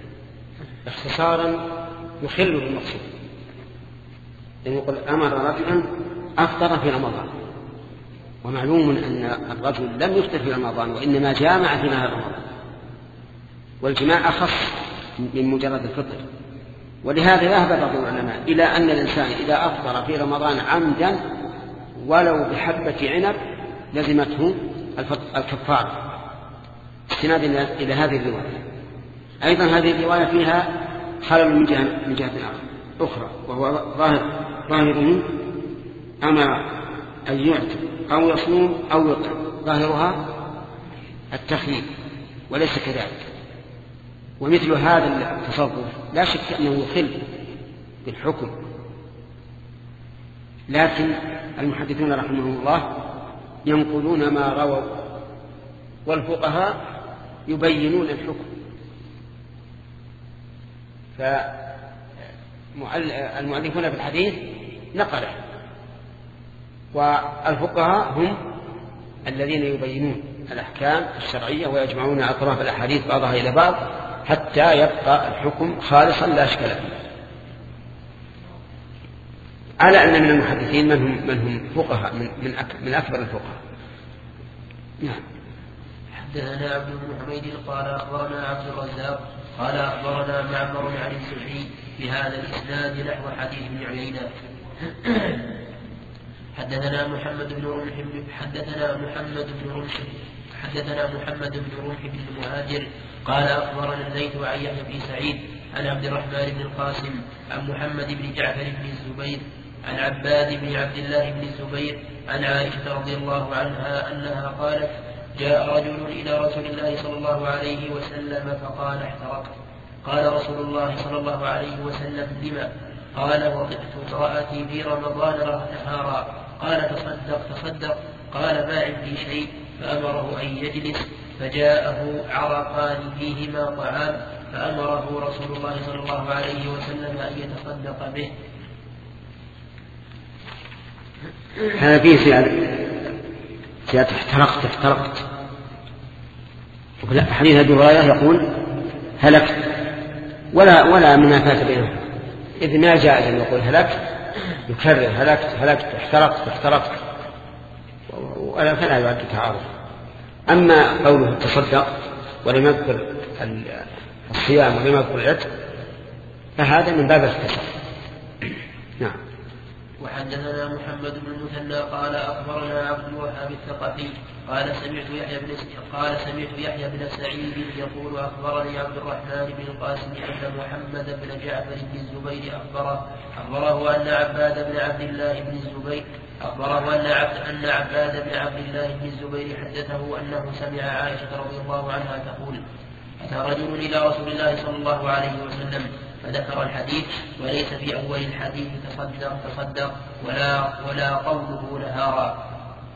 اختصارا يخل بالمقصود، يعني يقول أمر رجلا أفطر في رمضان، ومعلوم أن الرجل لم يفطر في رمضان وإنما جامع في نهار رمضان، والجماع أخص من مجرد الفطر. ولهذا ذهب بعض العلماء إلى أن الإنسان إذا أفطر في رمضان عمدا ولو بحبة عنب لزمته الكفارة استنادا إلى هذه الرواية. أيضا هذه الرواية فيها خلل من جهة, من جهة أخرى، وهو ظاهر ظاهره أمر أن يعتق أو يصوم أو يطعم، ظاهرها التخيير وليس كذلك. ومثل هذا التصرف لا شك أنه يخل بالحكم، لكن المحدثون رحمهم الله ينقلون ما رووا والفقهاء يبينون الحكم. فالمؤلفون في الحديث نقله، والفقهاء هم الذين يبينون الأحكام الشرعية ويجمعون أطراف الأحاديث بعضها إلى بعض حتى يبقى الحكم خالصا لا أشكال فيه. على أن من المحدثين من هم, من هم فقهاء من, من, من أكبر الفقهاء. نعم. حدثنا عبد بن حميد قال أخبرنا عبد الرزاق قال أخبرنا معمر عن الزهري بهذا الإسناد نحو حديث ابن عيينة. حدثنا محمد بن رمح حدثنا محمد بن رمح حدثنا محمد بن رمح بن المهاجر قال أخبرنا الليث عن يحيى بن سعيد عن عبد الرحمن بن القاسم عن محمد بن جعفر بن الزبير عن عباد بن عبد الله بن الزبير عن عائشة رضي الله عنها أنها قالت جاء رجل إلى رسول الله صلى الله عليه وسلم فقال احترقت. قال رسول الله صلى الله عليه وسلم لما؟ قال وضعت امرأتي في رمضان نهارا. قال تصدق تصدق. قال ما عندي شيء، فأمره أن يجلس، فجاءه عرقان فيهما طعام فأمره رسول الله صلى الله عليه وسلم أن يتصدق به. هذا فيه زيادة زيادة احترقت احترقت. وفي حديث أبي هريرة يقول هلكت، ولا ولا منافاة بينهم، إذ ما جاء أن يقول هلكت يكرر هلكت هلكت احترقت احترقت، ولا فلا يعد تعارض. أما قوله تصدق ولم يذكر الصيام ولم يذكر العتق فهذا من باب التسع. نعم. حدثنا محمد بن المثنى قال أخبرنا عبد الوهاب الثقفي قال سمعت يحيى بن قال سمعت يحيى بن سعيد يقول أخبرني عبد الرحمن بن القاسم أن محمد بن جعفر بن الزبير أخبره أخبره أن عباد بن عبد الله بن الزبير أخبره أن عبد أن عباد بن عبد الله بن الزبير حدثه أنه سمع عائشة رضي الله عنها تقول: أتى رجل إلى رسول الله صلى الله عليه وسلم فذكر الحديث وليس في أول الحديث تصدق تصدق ولا ولا قوله نهارا.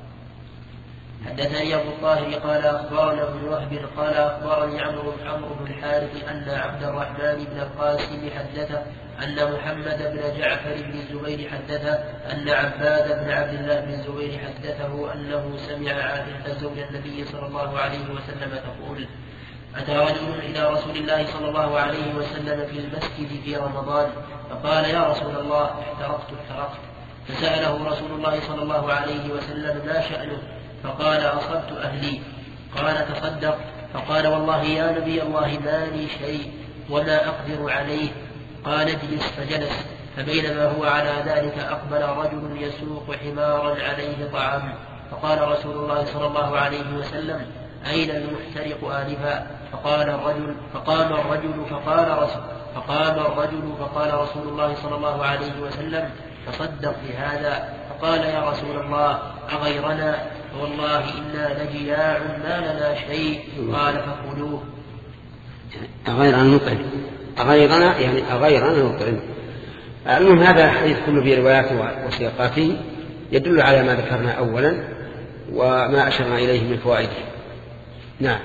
حدثني أبو الطاهر قال أخبرنا ابن وهب قال أخبرني عمرو عمرو بن الحارث أن عبد الرحمن بن القاسم حدثه أن محمد بن جعفر بن الزبير حدثه أن عباد بن عبد الله بن الزبير حدثه أنه سمع عائشة زوج النبي صلى الله عليه وسلم تقول: أتى رجل إلى رسول الله صلى الله عليه وسلم في المسجد في رمضان فقال: يا رسول الله احترقت احترقت فسأله رسول الله صلى الله عليه وسلم: ما شأنه؟ فقال: أصبت أهلي. قال: تصدق. فقال: والله يا نبي الله ما لي شيء وما أقدر عليه. قال: اجلس. فجلس. فبينما هو على ذلك أقبل رجل يسوق حمارا عليه طعام فقال رسول الله صلى الله عليه وسلم: أين المحترق آنفا؟ فقال الرجل فقام الرجل فقال رسول فقام الرجل فقال رسول الله صلى الله عليه وسلم: تصدق بهذا. فقال: يا رسول الله أغيرنا؟ والله إنا لجياع ما لنا شيء. قال: فكلوه. أغيرنا نطعم. أغيرنا يعني أغيرنا نطعم. المهم هذا الحديث كله برواياته وسياقاته يدل على ما ذكرنا أولا وما أشرنا إليه من فوائده. نعم.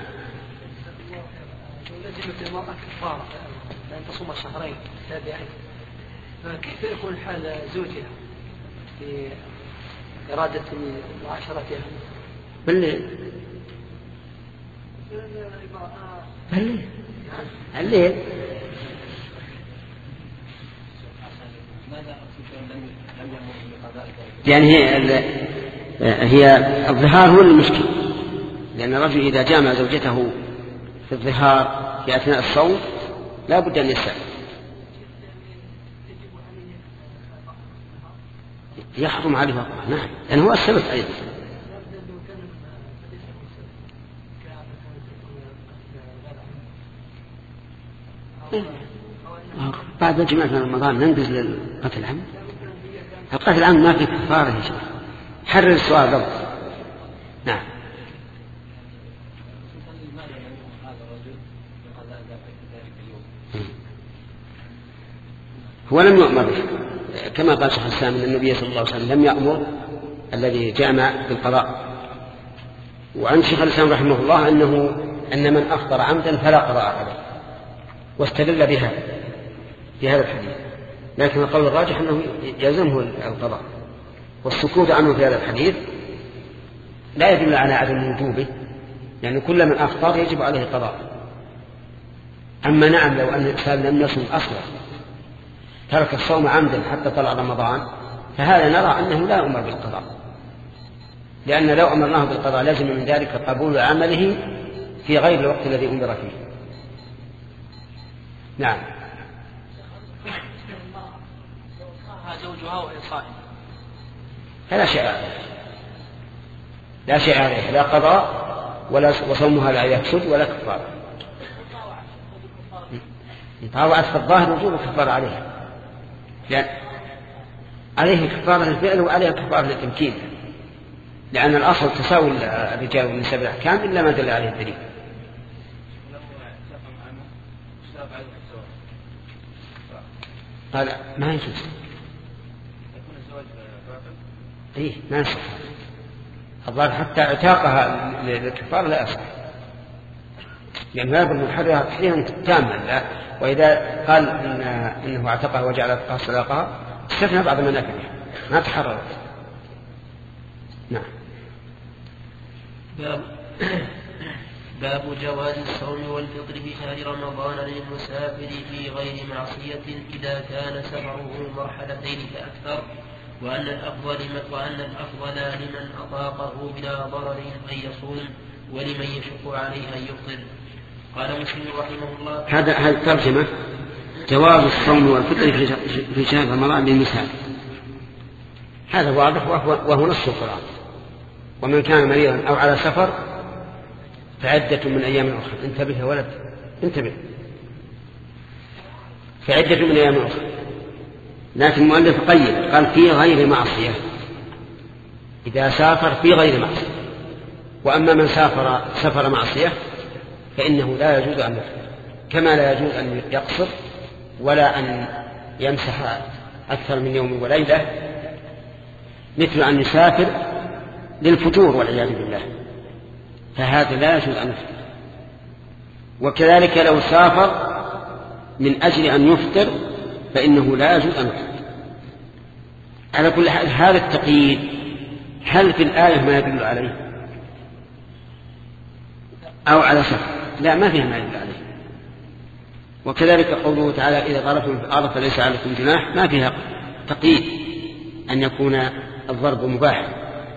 لزمت المرأة كفارة لأن تصوم شهرين تابعين، فكيف يكون حال زوجها في إرادة معاشرتها؟ بالليل. بالليل. الليل. يعني هي هي الظهار هو المشكل، لأن الرجل إذا جامع زوجته في الظهار في أثناء الصوم لا بد أن يسأل. يحرم عليه وقعه. نعم، لأنه هو السبب أيضا. بعد الجماعة من رمضان ننجز للقتل العام. القتل العام ما في كفارة يا شيخ. حرر السؤال ضبط. نعم. هو لم يؤمر كما قال شيخ الإسلام أن النبي صلى الله عليه وسلم لم يأمر الذي جامع بالقضاء. وعن شيخ الإسلام رحمه الله أنه أن من أخطر عمدا فلا قضاء عليه، واستدل بها في هذا الحديث. لكن القول الراجح أنه يلزمه القضاء، والسكوت عنه في هذا الحديث لا يدل على عدم وجوبه، يعني كل من أخطر يجب عليه القضاء. أما نعم لو أن الإنسان لم يصم أصلا ترك الصوم عمدا حتى طلع رمضان فهذا نرى أنه لا أمر بالقضاء، لأن لو أمرناه بالقضاء لازم من ذلك قبول عمله في غير الوقت الذي أمر فيه. نعم. زوجها وهي صائمة فلا شيء عليه، لا شيء عليه، لا قضاء ولا وصومها لا يفسد ولا كفارة. طاوعت في الظاهر وجوب الكفارة عليها، لأن عليه كفارة الفعل وعليها كفارة التمكين، لأن الأصل تساوي الرجال والنساء بالأحكام إلا ما دل عليه الدليل. قال ما يجوز. إيه ما يصح الظاهر حتى اعتاقها للكفار لا يصح، لأن هذا المحرر تحريرا تاما. وإذا قال إن إنه اعتقها وجعل صداقها استثنى بعض منافعها ما تحررت. نعم. باب باب جواز الصوم والفطر في شهر رمضان للمسافر في غير معصية إذا كان سفره مرحلتين فأكثر، وأن الأفضل وأن الأفضل لمن أطاقه بلا ضرر أن يصوم ولمن يشق عليه أن يفطر. قال مسلم رحمه الله. هذا هذا ترجمة جواز الصوم والفطر في شهر رمضان للمسافر. هذا واضح وهو, وهو نص القرآن. ومن كان مريضا أو على سفر فعدة من أيام أخرى. انتبه يا ولد، انتبه، فعدة من أيام أخرى. لكن المؤلف قيد قال في غير معصية، إذا سافر في غير معصية. وأما من سافر سفر معصية فإنه لا يجوز أن يفطر، كما لا يجوز أن يقصر ولا أن يمسح أكثر من يوم وليلة، مثل أن يسافر للفجور والعياذ بالله، فهذا لا يجوز أن يفطر. وكذلك لو سافر من أجل أن يفطر فإنه لا يجوز أن يفطر. على كل حال هذا التقييد هل في الآية ما يدل عليه أو على سفر؟ لا، ما فيها ما يدل عليه. وكذلك قوله تعالى إذا ضربتم في الأرض فليس عليكم جناح، ما فيها تقييد أن يكون الضرب مباحا.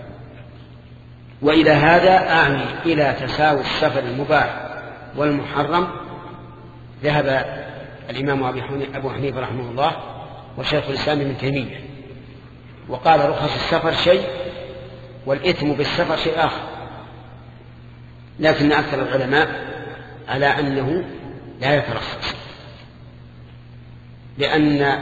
وإلى هذا أعني إلى تساوي السفر المباح والمحرم ذهب الإمام أبو حنيفة رحمه الله وشيخ الإسلام ابن تيمية، وقال رخص السفر شيء والإثم بالسفر شيء آخر. لكن أكثر العلماء على أنه لا يترخص، لأن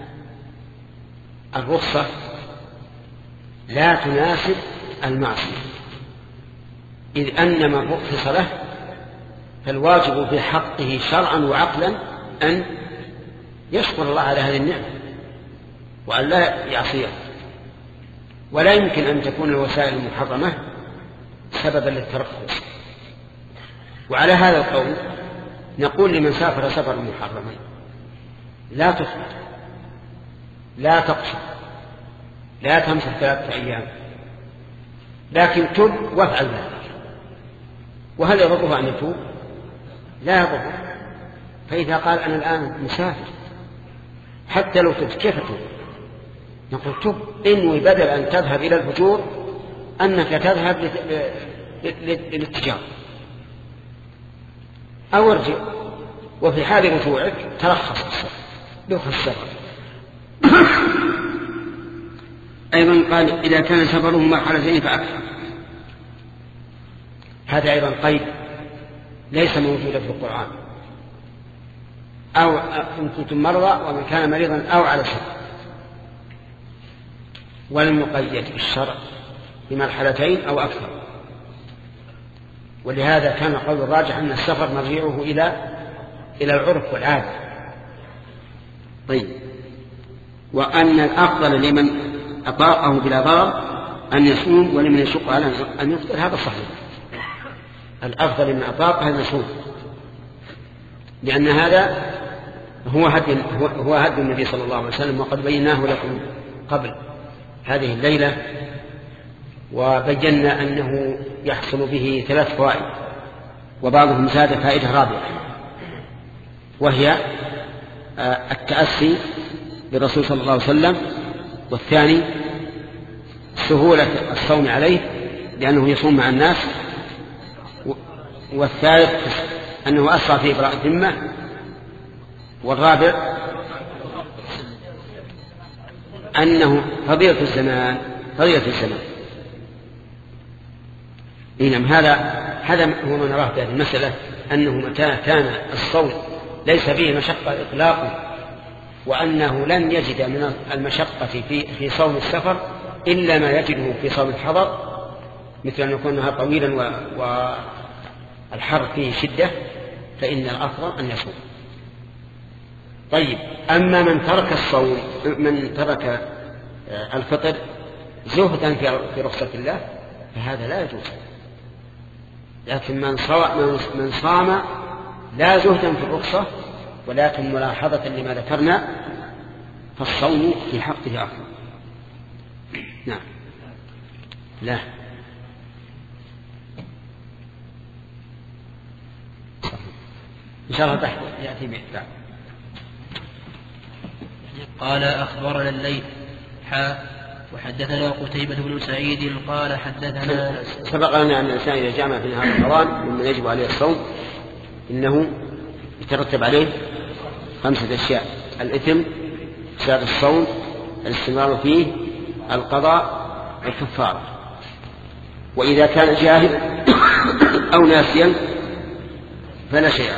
الرخصة لا تناسب المعصية، إذ أن من رخص له فالواجب في حقه شرعا وعقلا أن يشكر الله على هذه النعمة وأن لا يعصيه. ولا يمكن أن تكون الوسائل المحرمة سببا للترخص. وعلى هذا القول نقول لمن سافر سفرا محرما لا تفطر، لا تقصر، لا تمسح ثلاثة أيام، لكن تب وافعل ذلك. وهل يضره أن يتوب؟ لا يضره. فإذا قال أنا الآن مسافر حتى لو تب كيف تب؟ نقول تب إنوي بدل أن تذهب إلى الفجور أنك تذهب للاتجار أو ارجع. وفي حال رجوعك ترخص السفر، رخص السفر. أيضا قال إذا كان سفره مرحلتين فأكثر، هذا أيضا قيد ليس موجودا في القرآن. أو إن كنتم مرضى ومن كان مريضا أو على سفر، ولم يقيد الشرع بمرحلتين أو أكثر. ولهذا كان قول الراجح أن السفر مرجعه إلى إلى العرف والعادة. طيب، وأن الأفضل لمن أطاقه بلا ضرر أن يصوم ولمن يشق على أن يفطر، هذا صحيح. الأفضل لمن أطاقه أن يصوم، لأن هذا هو هدي هو هدي النبي صلى الله عليه وسلم، وقد بيناه لكم قبل هذه الليلة، وبينا أنه يحصل به ثلاث فوائد، وبعضهم زاد فائدة رابعة، وهي التأسي بالرسول صلى الله عليه وسلم، والثاني سهولة الصوم عليه لأنه يصوم مع الناس، والثالث أنه أسرع في إبراء الذمة، والرابع أنه فضيلة الزمان فضيلة الزمان. إنما هذا هذا هو ما نراه في هذه المسألة، أنه متى كان الصوم ليس فيه مشقة إطلاقا، وأنه لن يجد من المشقة في في صوم السفر إلا ما يجده في صوم الحضر، مثل أن يكون نهار طويلا والحر فيه شدة، فإن الأفضل أن يصوم. طيب، أما من ترك الصوم من ترك الفطر زهدا في رخصة الله فهذا لا يجوز. لكن من من صام لا زهدا في الرخصة ولكن ملاحظة لما ذكرنا، فالصوم في حقه أفضل. نعم. لا إن شاء الله تحت يأتي بإحدى. قال أخبرنا الليث حا وحدثنا قتيبة بن سعيد قال حدثنا. سبق لنا أن الإنسان إذا جامع في نهار رمضان ممن يجب عليه الصوم إنه يترتب عليه خمسة أشياء: الإثم، ساد الصوم، الاستمرار فيه، القضاء الكفارة. وإذا كان جاهل أو ناسيا فلا شيء.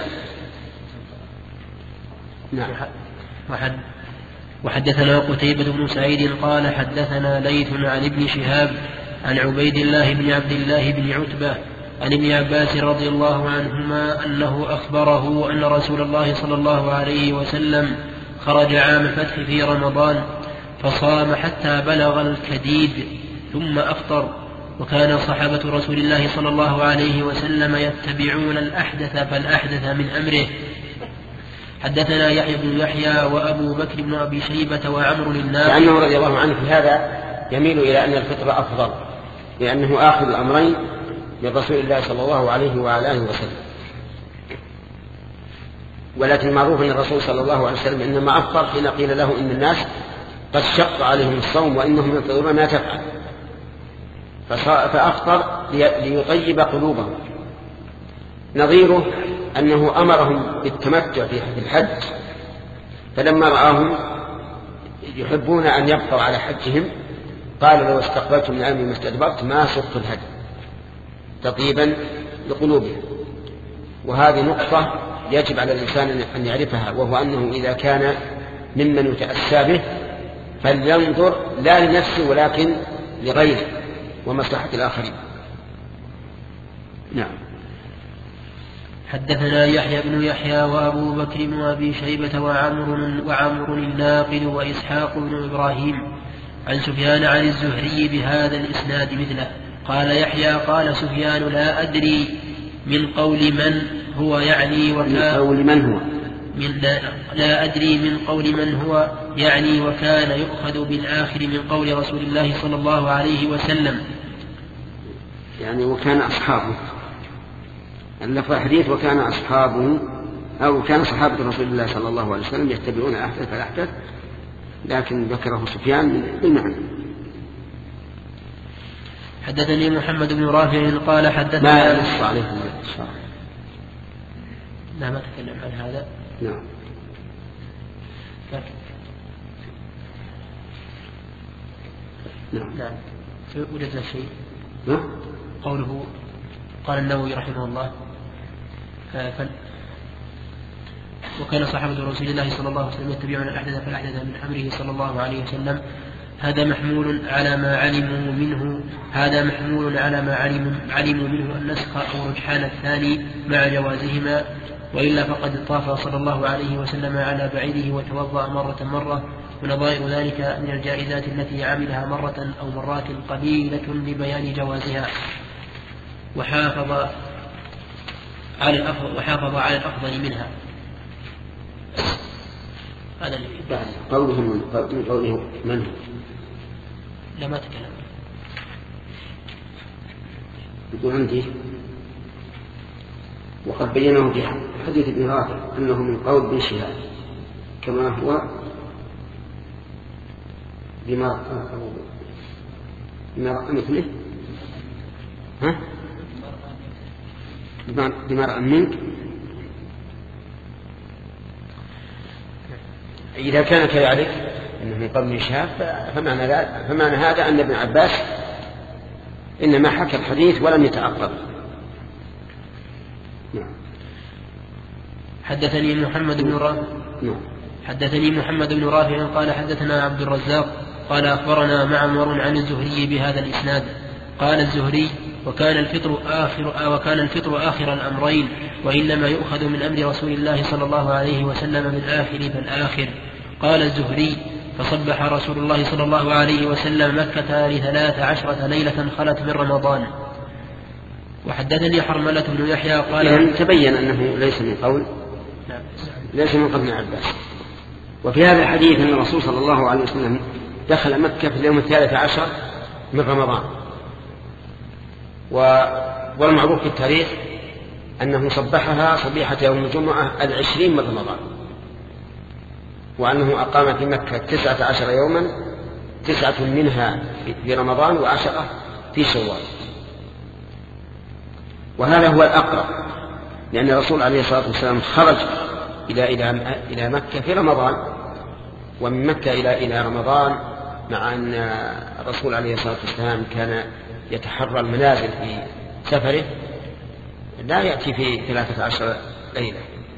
نعم. وحد وحدثنا قتيبة بن سعيد قال حدثنا ليث عن ابن شهاب عن عبيد الله بن عبد الله بن عتبة عن ابن عباس رضي الله عنهما أنه أخبره أن رسول الله صلى الله عليه وسلم خرج عام الفتح في رمضان فصام حتى بلغ الكديد ثم أفطر. وكان صحابة رسول الله صلى الله عليه وسلم يتبعون الأحدث فالأحدث من أمره. حدثنا يحيى بن يحيى وأبو بكر بن أبي شيبة وعمر الناقد. لأنه رضي الله عنه في هذا يميل إلى أن الفطر أفضل لأنه آخر الأمرين من رسول الله صلى الله عليه وعلى آله وسلم. ولكن معروف أن الرسول صلى الله عليه وسلم إنما أفطر حين قيل له إن الناس قد شق عليهم الصوم وإنهم ينتظرون ما تفعل، فأفطر ليطيب قلوبهم. نظيره أنه أمرهم بالتمتع في الحج، فلما رآهم يحبون أن يبقوا على حجهم قال لو استقبلت من عامي ما استدبرت ما سقت الهدي تطيبا لقلوبهم. وهذه نقطة يجب على الإنسان أن يعرفها، وهو أنه إذا كان ممن يتأسى به فلينظر لا لنفسه ولكن لغيره ومصلحة الآخرين. نعم. حدثنا يحيى بن يحيى وأبو بكر بن أبي شيبة وعمر, وعمر الناقد وإسحاق بن إبراهيم عن سفيان عن الزهري بهذا الإسناد مثله. قال يحيى قال سفيان لا أدري من قول من هو يعني وكان من قول من هو من لا, لا أدري من قول من هو يعني وكان يؤخذ بالآخر من قول رسول الله صلى الله عليه وسلم. يعني وكان أصحابه اللفظ الحديث وكان أصحابه أو كان صحابة رسول الله صلى الله عليه وسلم يتبعون أحدث فالأحدث، لكن ذكره سفيان بالمعنى. حدثني محمد بن رافع قال حدثنا ما نص عليكم لا ما تكلم عن هذا. نعم. نعم نعم وجدنا شيء. نعم. قوله قال النووي رحمه الله ف... وكان صحابة رسول الله صلى الله عليه وسلم يتبعون الأحدث فالأحدث من أمره صلى الله عليه وسلم. هذا محمول على ما علموا منه هذا محمول على ما علموا, علموا منه النسخ أو رجحان الثاني مع جوازهما، وإلا فقد طاف صلى الله عليه وسلم على بعيره وتوضأ مرة مرة، ونظائر ذلك من الجائزات التي عملها مرة أو مرات قليلة لبيان جوازها، وحافظ على الأفضل, وحافظ على الأفضل منها. هذا اللي قوله من قوله من لا ما تكلم يقول عندي وقد بينه في حديث ابن رافع أنه من قول بن شهاب كما هو بما بما مثله ها بما رأى منك. إذا كان كذلك أنه من قول بن شهاب فمعنى, فمعنى هذا أن ابن عباس إنما حكى الحديث ولم يتعقب. نعم. حدثني محمد بن رافع نعم. حدثني محمد بن رافع قال حدثنا عبد الرزاق قال أخبرنا معمر عن الزهري بهذا الإسناد. قال الزهري وكان الفطر آخر وكان الفطر آخر الأمرين، وإنما يؤخذ من أمر رسول الله صلى الله عليه وسلم بالآخر فالآخر. قال الزهري فصبح رسول الله صلى الله عليه وسلم مكة لثلاث عشرة ليلة خلت من رمضان. وحدثني حرملة بن يحيى قال يعني تبين أنه ليس من قول ليس من قول ابن عباس. وفي هذا الحديث أن الرسول صلى الله عليه وسلم دخل مكة في اليوم الثالث عشر من رمضان، والمعروف في التاريخ أنه صبحها صبيحة يوم الجمعة العشرين من رمضان، وأنه أقام في مكة تسعة عشر يوما، تسعة منها في رمضان وعشرة في شوال. وهذا هو الأقرب، لأن الرسول عليه الصلاة والسلام خرج إلى إلى إلى مكة في رمضان، ومن مكة إلى إلى رمضان مع أن الرسول عليه الصلاة والسلام كان يتحرى المنازل في سفره لا يأتي في ثلاثة عشر ليلة،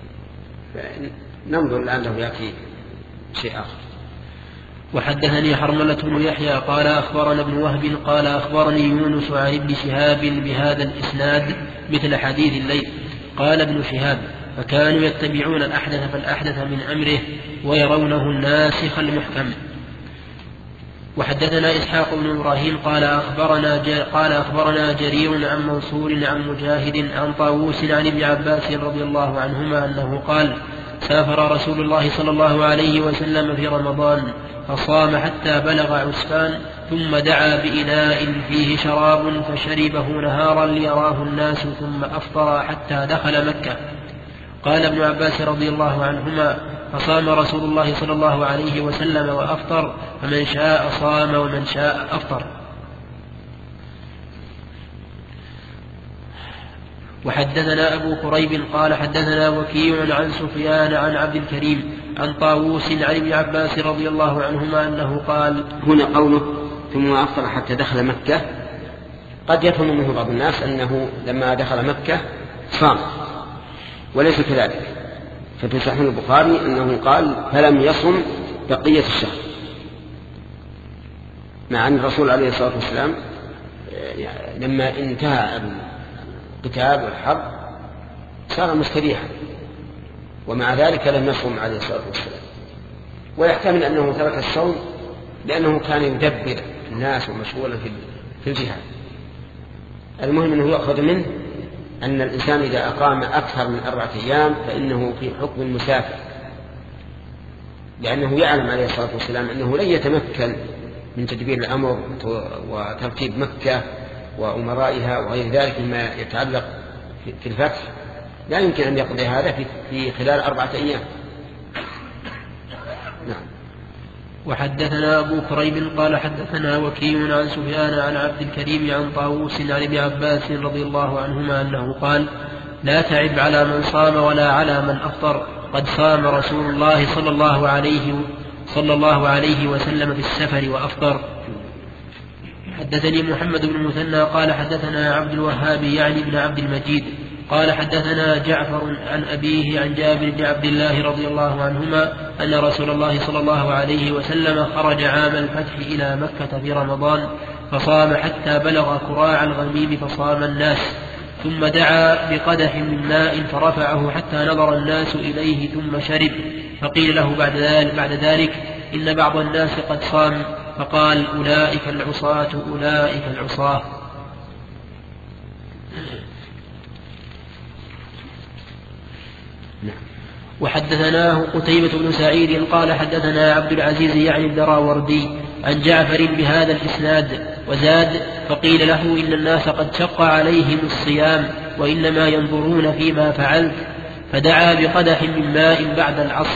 ننظر الآن له يأتي شيء آخر. وحدثني حرملة بن يحيى قال أخبرنا ابن وهب قال أخبرني يونس عن ابن شهاب بهذا الإسناد مثل حديث الليل. قال ابن شهاب فكانوا يتبعون الأحدث فالأحدث من أمره ويرونه الناسخ المحكم. وحدثنا إسحاق بن إبراهيم قال أخبرنا, قال أخبرنا جرير عن منصور عن مجاهد عن طاووس عن ابن عباس رضي الله عنهما أنه قال سافر رسول الله صلى الله عليه وسلم في رمضان فصام حتى بلغ عسفان ثم دعا بإناء فيه شراب فشربه نهارا ليراه الناس ثم أفطر حتى دخل مكة. قال ابن عباس رضي الله عنهما فصام رسول الله صلى الله عليه وسلم وأفطر فمن شاء صام ومن شاء أفطر. وحدثنا أبو كريب قال حدثنا وكيع عن سفيان عن عبد الكريم عن طاووس عن ابن عباس رضي الله عنهما أنه قال. هنا قوله ثم أفطر حتى دخل مكة قد يفهم منه بعض الناس أنه لما دخل مكة صام، وليس كذلك، ففي صحيح البخاري أنه قال فلم يصم بقية الشهر، مع أن الرسول عليه الصلاة والسلام لما انتهى القتال والحرب صار مستريحا، ومع ذلك لم يصم عليه الصلاة والسلام. ويحتمل أنه ترك الصوم لأنه كان يدبر الناس ومشغولا في الجهاد. المهم أنه يأخذ منه أن الإنسان إذا أقام أكثر من أربعة أيام فإنه في حكم المسافر، لأنه يعلم عليه الصلاة والسلام أنه لن يتمكن من تدبير الأمر وترتيب مكة وأمرائها وغير ذلك مما يتعلق في الفتح، لا يمكن أن يقضي هذا في خلال أربعة أيام. نعم. وحدثنا أبو كريب قال حدثنا وكيع عن سفيان عن عبد الكريم عن طاووس عن ابن عباس رضي الله عنهما أنه قال لا تعب على من صام ولا على من أفطر، قد صام رسول الله صلى الله عليه صلى الله عليه وسلم في السفر وأفطر. حدثني محمد بن المثنى قال حدثنا عبد الوهاب يعني ابن عبد المجيد قال حدثنا جعفر عن أبيه عن جابر بن عبد الله رضي الله عنهما أن رسول الله صلى الله عليه وسلم خرج عام الفتح إلى مكة في رمضان فصام حتى بلغ كراع الغميم فصام الناس، ثم دعا بقدح من ماء فرفعه حتى نظر الناس إليه ثم شرب، فقيل له بعد ذلك, بعد ذلك إن بعض الناس قد صام، فقال أولئك العصاة أولئك العصاة. وحدثناه قتيبة بن سعيد قال حدثنا عبد العزيز يعني الدراوردي عن جعفر بهذا الإسناد وزاد فقيل له إن الناس قد شق عليهم الصيام وإنما ينظرون فيما فعلت، فدعا بقدح من ماء بعد العصر.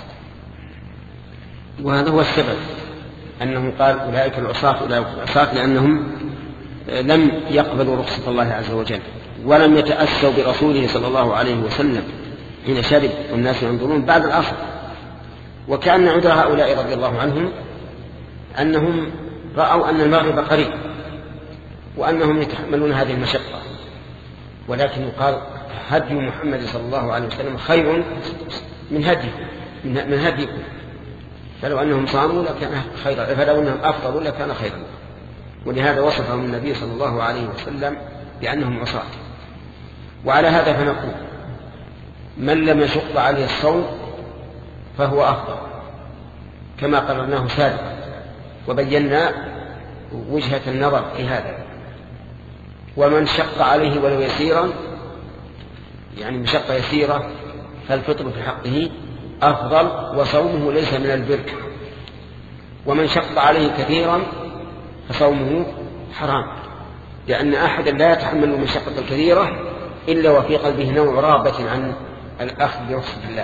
وهذا هو السبب أنه قال أولئك العصاة أولئك العصاة، لأنهم لم يقبلوا رخصة الله عز وجل ولم يتأسوا برسوله صلى الله عليه وسلم حين شرب والناس ينظرون بعد العصر. وكأن عذر هؤلاء رضي الله عنهم أنهم رأوا أن المغرب قريب وأنهم يتحملون هذه المشقة، ولكن يقال هدي محمد صلى الله عليه وسلم خير من هدي من هديكم، فلو أنهم صاموا لكان خيرا، فلو أنهم أفطروا لكان خيرا. ولهذا وصفهم النبي صلى الله عليه وسلم بأنهم عصاة. وعلى هذا فنقول من لم يشق عليه الصوم فهو أفضل كما قررناه سابقا وبينا وجهة النظر في هذا. ومن شق عليه ولو يسيرا يعني مشقة يسيرة فالفطر في حقه أفضل وصومه ليس من البر. ومن شق عليه كثيرا فصومه حرام، لأن أحدا لا يتحمل المشقة الكثيرة إلا وفي قلبه نوع رغبة عن الأخذ برخصة الله.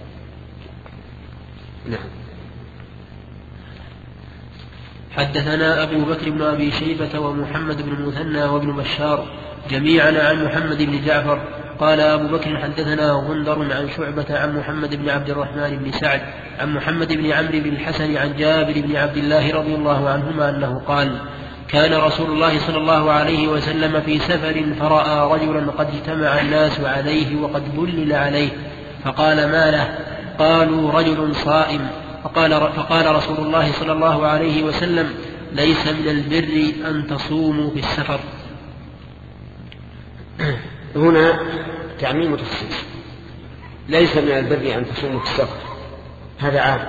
نعم. حدثنا أبو بكر بن أبي شيبة ومحمد بن المثنى وابن بشار جميعا عن محمد بن جعفر قال أبو بكر حدثنا غندر عن شعبة عن محمد بن عبد الرحمن بن سعد عن محمد بن عمرو بن الحسن عن جابر بن عبد الله رضي الله عنهما أنه قال كان رسول الله صلى الله عليه وسلم في سفر فرأى رجلا قد اجتمع الناس عليه وقد بلل عليه فقال ما له؟ قالوا رجل صائم. فقال, فقال رسول الله صلى الله عليه وسلم ليس من البر أن تصوموا في السفر. هنا تعميم وتخصيص. ليس من البر أن تصوموا في السفر هذا عام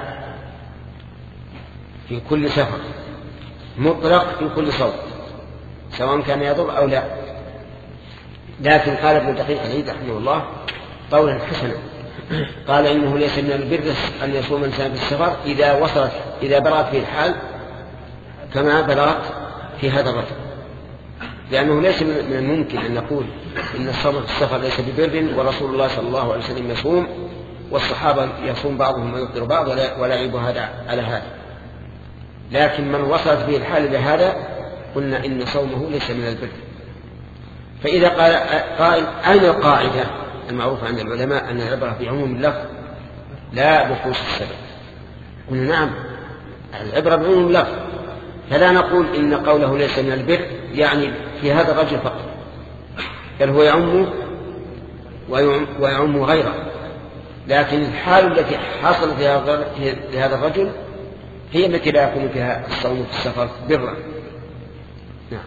في كل سفر مطلق في كل صوم سواء كان يضر أو لا. لكن قال ابن دقيق العيد رحمه الله قولا حسنا قال إنه ليس من البر أن يصوم الإنسان في السفر إذا وصلت إذا بلغت فيه الحال كما بلغت في هذا الرجل، لأنه ليس من الممكن أن نقول إن الصوم في السفر ليس ببر ورسول الله صلى الله عليه وسلم يصوم والصحابة يصوم بعضهم ويفطر بعض ولا يعيب هذا على هذا. لكن من وصلت به الحال إلى هذا قلنا إن صومه ليس من البر. فإذا قال قائل أين القاعدة المعروفة عند العلماء أن العبرة بعموم اللفظ لا بخصوص السبب؟ قلنا نعم العبرة بعموم اللفظ، فلا نقول إن قوله ليس من البر يعني في هذا الرجل فقط، بل هو يعم ويعم غيره. لكن الحال التي حصلت لهذا الرجل هي التي لا يكون فيها الصوم في السفر برا. نعم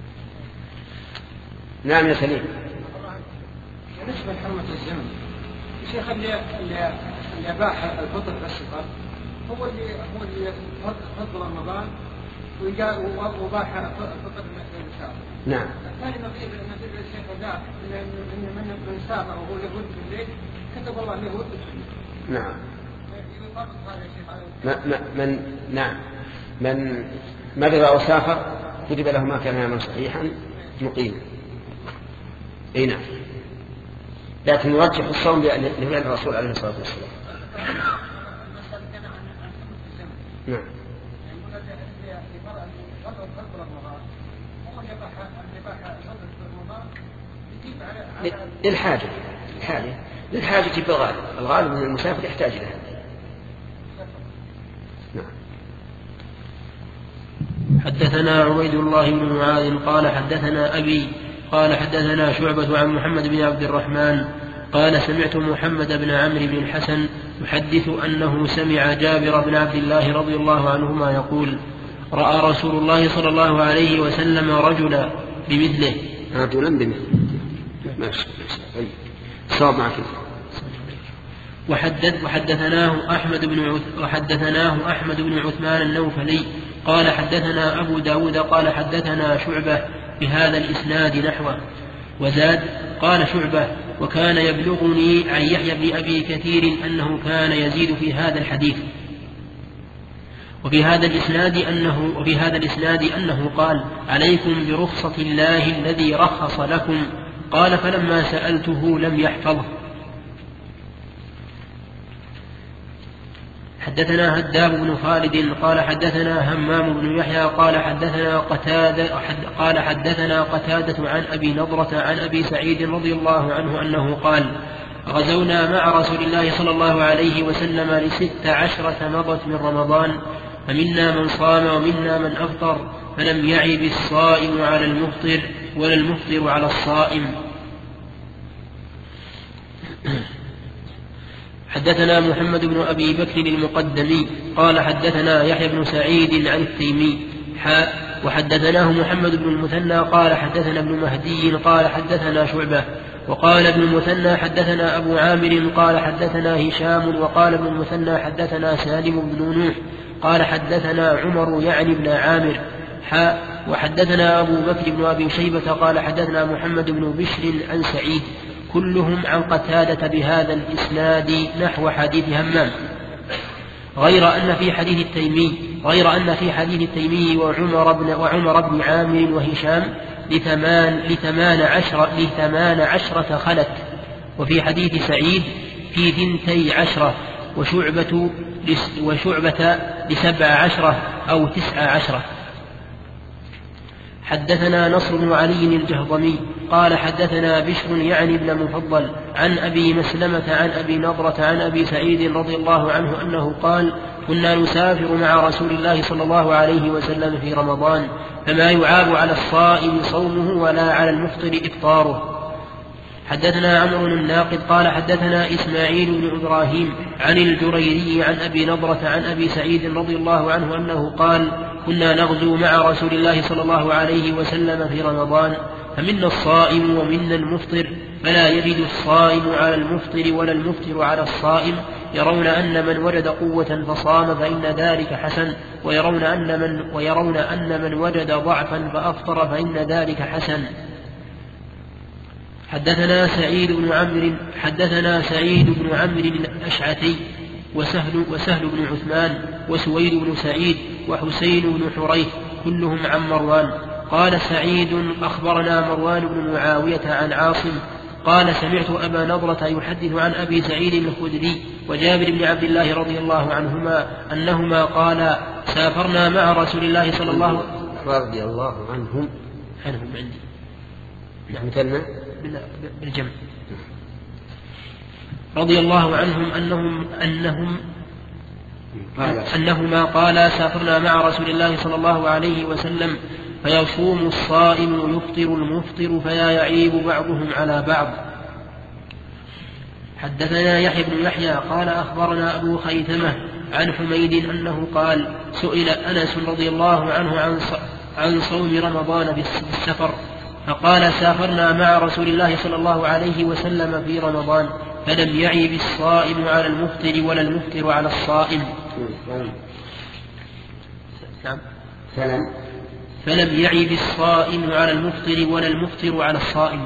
نعم يا سليم. بالنسبة لحرمة الزمن الشيخ اللي اللي أباح الفطر في السفر هو اللي هو اللي فضل رمضان وباح الفطر في السفر. نعم. الثاني نظير نظير الشيخ ذا إن من من سافر وهو يهود في الليل كتب الله يهود. نعم. من نعم من مرض أو سافر كتب له ما كان يعمل صحيحا مقيما. اي نعم. لكن نرجح الصوم لفعل الرسول عليه الصلاة والسلام. نعم. للحاجة الحاجة للحاجة بالغالب الغالب من المسافر يحتاج لها. نعم. حدثنا عبيد الله بن معاذ قال حدثنا أبي قال حدثنا شعبة عن محمد بن عبد الرحمن قال سمعت محمد بن عمرو بن الحسن يحدث أنه سمع جابر بن عبد الله رضي الله عنهما يقول رأى رسول الله صلى الله عليه وسلم رجلا بمثله رجلا بمثله ماشي صاب معك. وحدث وحدثناه أحمد بن وحدثناه أحمد بن عثمان النوفلي قال حدثنا أبو داود قال حدثنا شعبة بهذا الإسناد نحوه وزاد قال شعبة وكان يبلغني عن يحيى بن أبي كثير أنه كان يزيد في هذا الحديث وفي هذا الإسناد أنه وفي هذا الإسناد أنه قال عليكم برخصة الله الذي رخص لكم قال فلما سألته لم يحفظه. حدثنا هداب بن خالد قال حدثنا همام بن يحيى قال حدثنا قتادة قال حدثنا قتادة عن أبي نضرة عن أبي سعيد رضي الله عنه أنه قال غزونا مع رسول الله صلى الله عليه وسلم لست عشرة مضت من رمضان فمنا من صام ومنا من أفطر فلم يعب الصائم على المفطر ولا المفطر على الصائم. حدثنا محمد بن أبي بكر المقدمي قال حدثنا يحيى بن سعيد عن التيمي حاء وحدثناه محمد بن المثنى قال حدثنا ابن مهدي قال حدثنا شعبة وقال ابن المثنى حدثنا أبو عامر قال حدثنا هشام وقال ابن المثنى حدثنا سالم بن نوح قال حدثنا عمر يعني ابن عامر حاء وحدثنا أبو بكر بن أبي شيبة قال حدثنا محمد بن بشر عن سعيد كلهم عن قتادة بهذا الإسناد نحو حديث همام غير أن في حديث التيمي غير أن في حديث التيمي وعمر بن وعمر بن عامر وهشام لثمان لثمان عشرة لثمان عشرة خلت وفي حديث سعيد في ثنتي عشرة وشعبة وشعبة لسبع عشرة أو تسع عشرة. حدثنا نصر بن علي الجهضمي قال حدثنا بشر يعني ابن مفضل عن أبي مسلمة عن أبي نضرة عن أبي سعيد رضي الله عنه أنه قال كنا نسافر مع رسول الله صلى الله عليه وسلم في رمضان فما يعاب على الصائم صومه ولا على المفطر إفطاره. حدثنا عمرو الناقد قال حدثنا إسماعيل بن إبراهيم عن الجريري عن أبي نضرة عن أبي سعيد رضي الله عنه أنه قال كنا نغزو مع رسول الله صلى الله عليه وسلم في رمضان فمنا الصائم ومنا المفطر فلا يجد الصائم على المفطر ولا المفطر على الصائم يرون أن من وجد قوة فصام فإن ذلك حسن ويرون أن من, ويرون أن من وجد ضعفا فأفطر فإن ذلك حسن. حدثنا سعيد بن عمرو حدثنا سعيد بن عمرو الأشعثي وسهل, وسهل بن عثمان وسويد بن سعيد وحسين بن حريث كلهم عن مروان. قال سعيد أخبرنا مروان بن معاوية عن عاصم قال سمعت أبا نضرة يحدث عن أبي سعيد الخدري وجابر بن عبد الله رضي الله عنهما أنهما قال سافرنا مع رسول الله صلى الله عليه وسلم رضي الله عنهم عنهم عندي مثلنا بالجمع رضي الله عنهم أنهم أنهم أنهما قالا سافرنا مع رسول الله صلى الله عليه وسلم فيصوم الصائم ويفطر المفطر فلا يعيب بعضهم على بعض. حدثنا يحيى بن يحيى قال أخبرنا أبو خيثمة عن حميد أنه قال سئل أنس رضي الله عنه عن عن صوم رمضان بالسفر فقال سافرنا مع رسول الله صلى الله عليه وسلم في رمضان فلم يعيب الصائم على المفطر ولا المفطر على الصائم. نعم. فلم فلم يعيب الصائم على المفطر ولا المفطر على الصائم.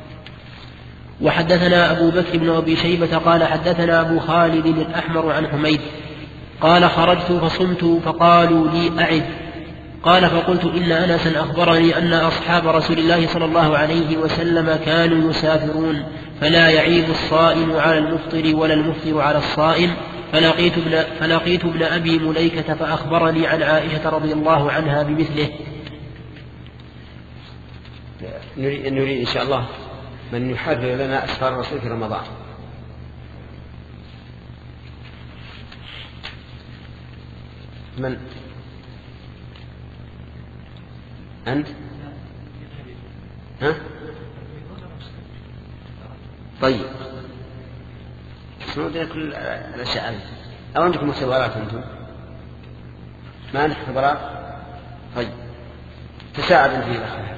وحدثنا أبو بكر بن أبي شيبة قال حدثنا أبو خالد الأحمر عن حميد قال خرجت فصمت فقالوا لي أعد قال فقلت إن أنسا أخبرني أن أصحاب رسول الله صلى الله عليه وسلم كانوا يسافرون فلا يعيب الصائم على المفطر ولا المفطر على الصائم. فلقيت ابن, فلقيت ابن أبي مليكة فأخبرني عن عائشة رضي الله عنها بمثله. نريد إن شاء الله من يحرر لنا أسفار الرسول في رمضان. من أنت؟ ها؟ طيب سنودنا كل الأشياء أو عندكم اختبارات أنتم؟ ما عندك اختبارات؟ طيب تساعد في الأخير.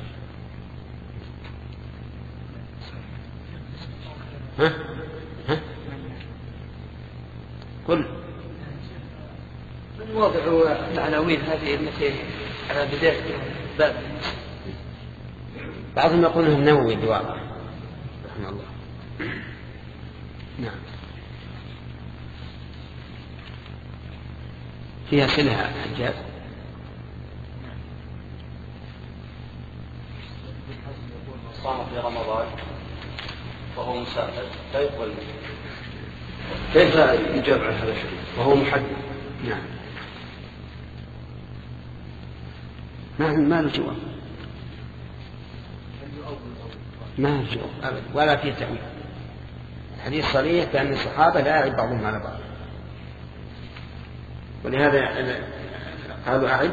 ها؟ ها؟ قل من واضع العناوين هذه التي على بداية باب بعضهم يقولون النووي بواقع رحمه الله. نعم فيها سلها حجاز. صام في رمضان وهو مسافر لا يقبل. كيف يجاب على هذا الشيء وهو محدد؟ نعم ما ما له جواب ما له جواب أبدا ولا فيه تأويل. الحديث صريح بأن الصحابة لا يعيب بعضهم على بعض ولهذا قالوا أعد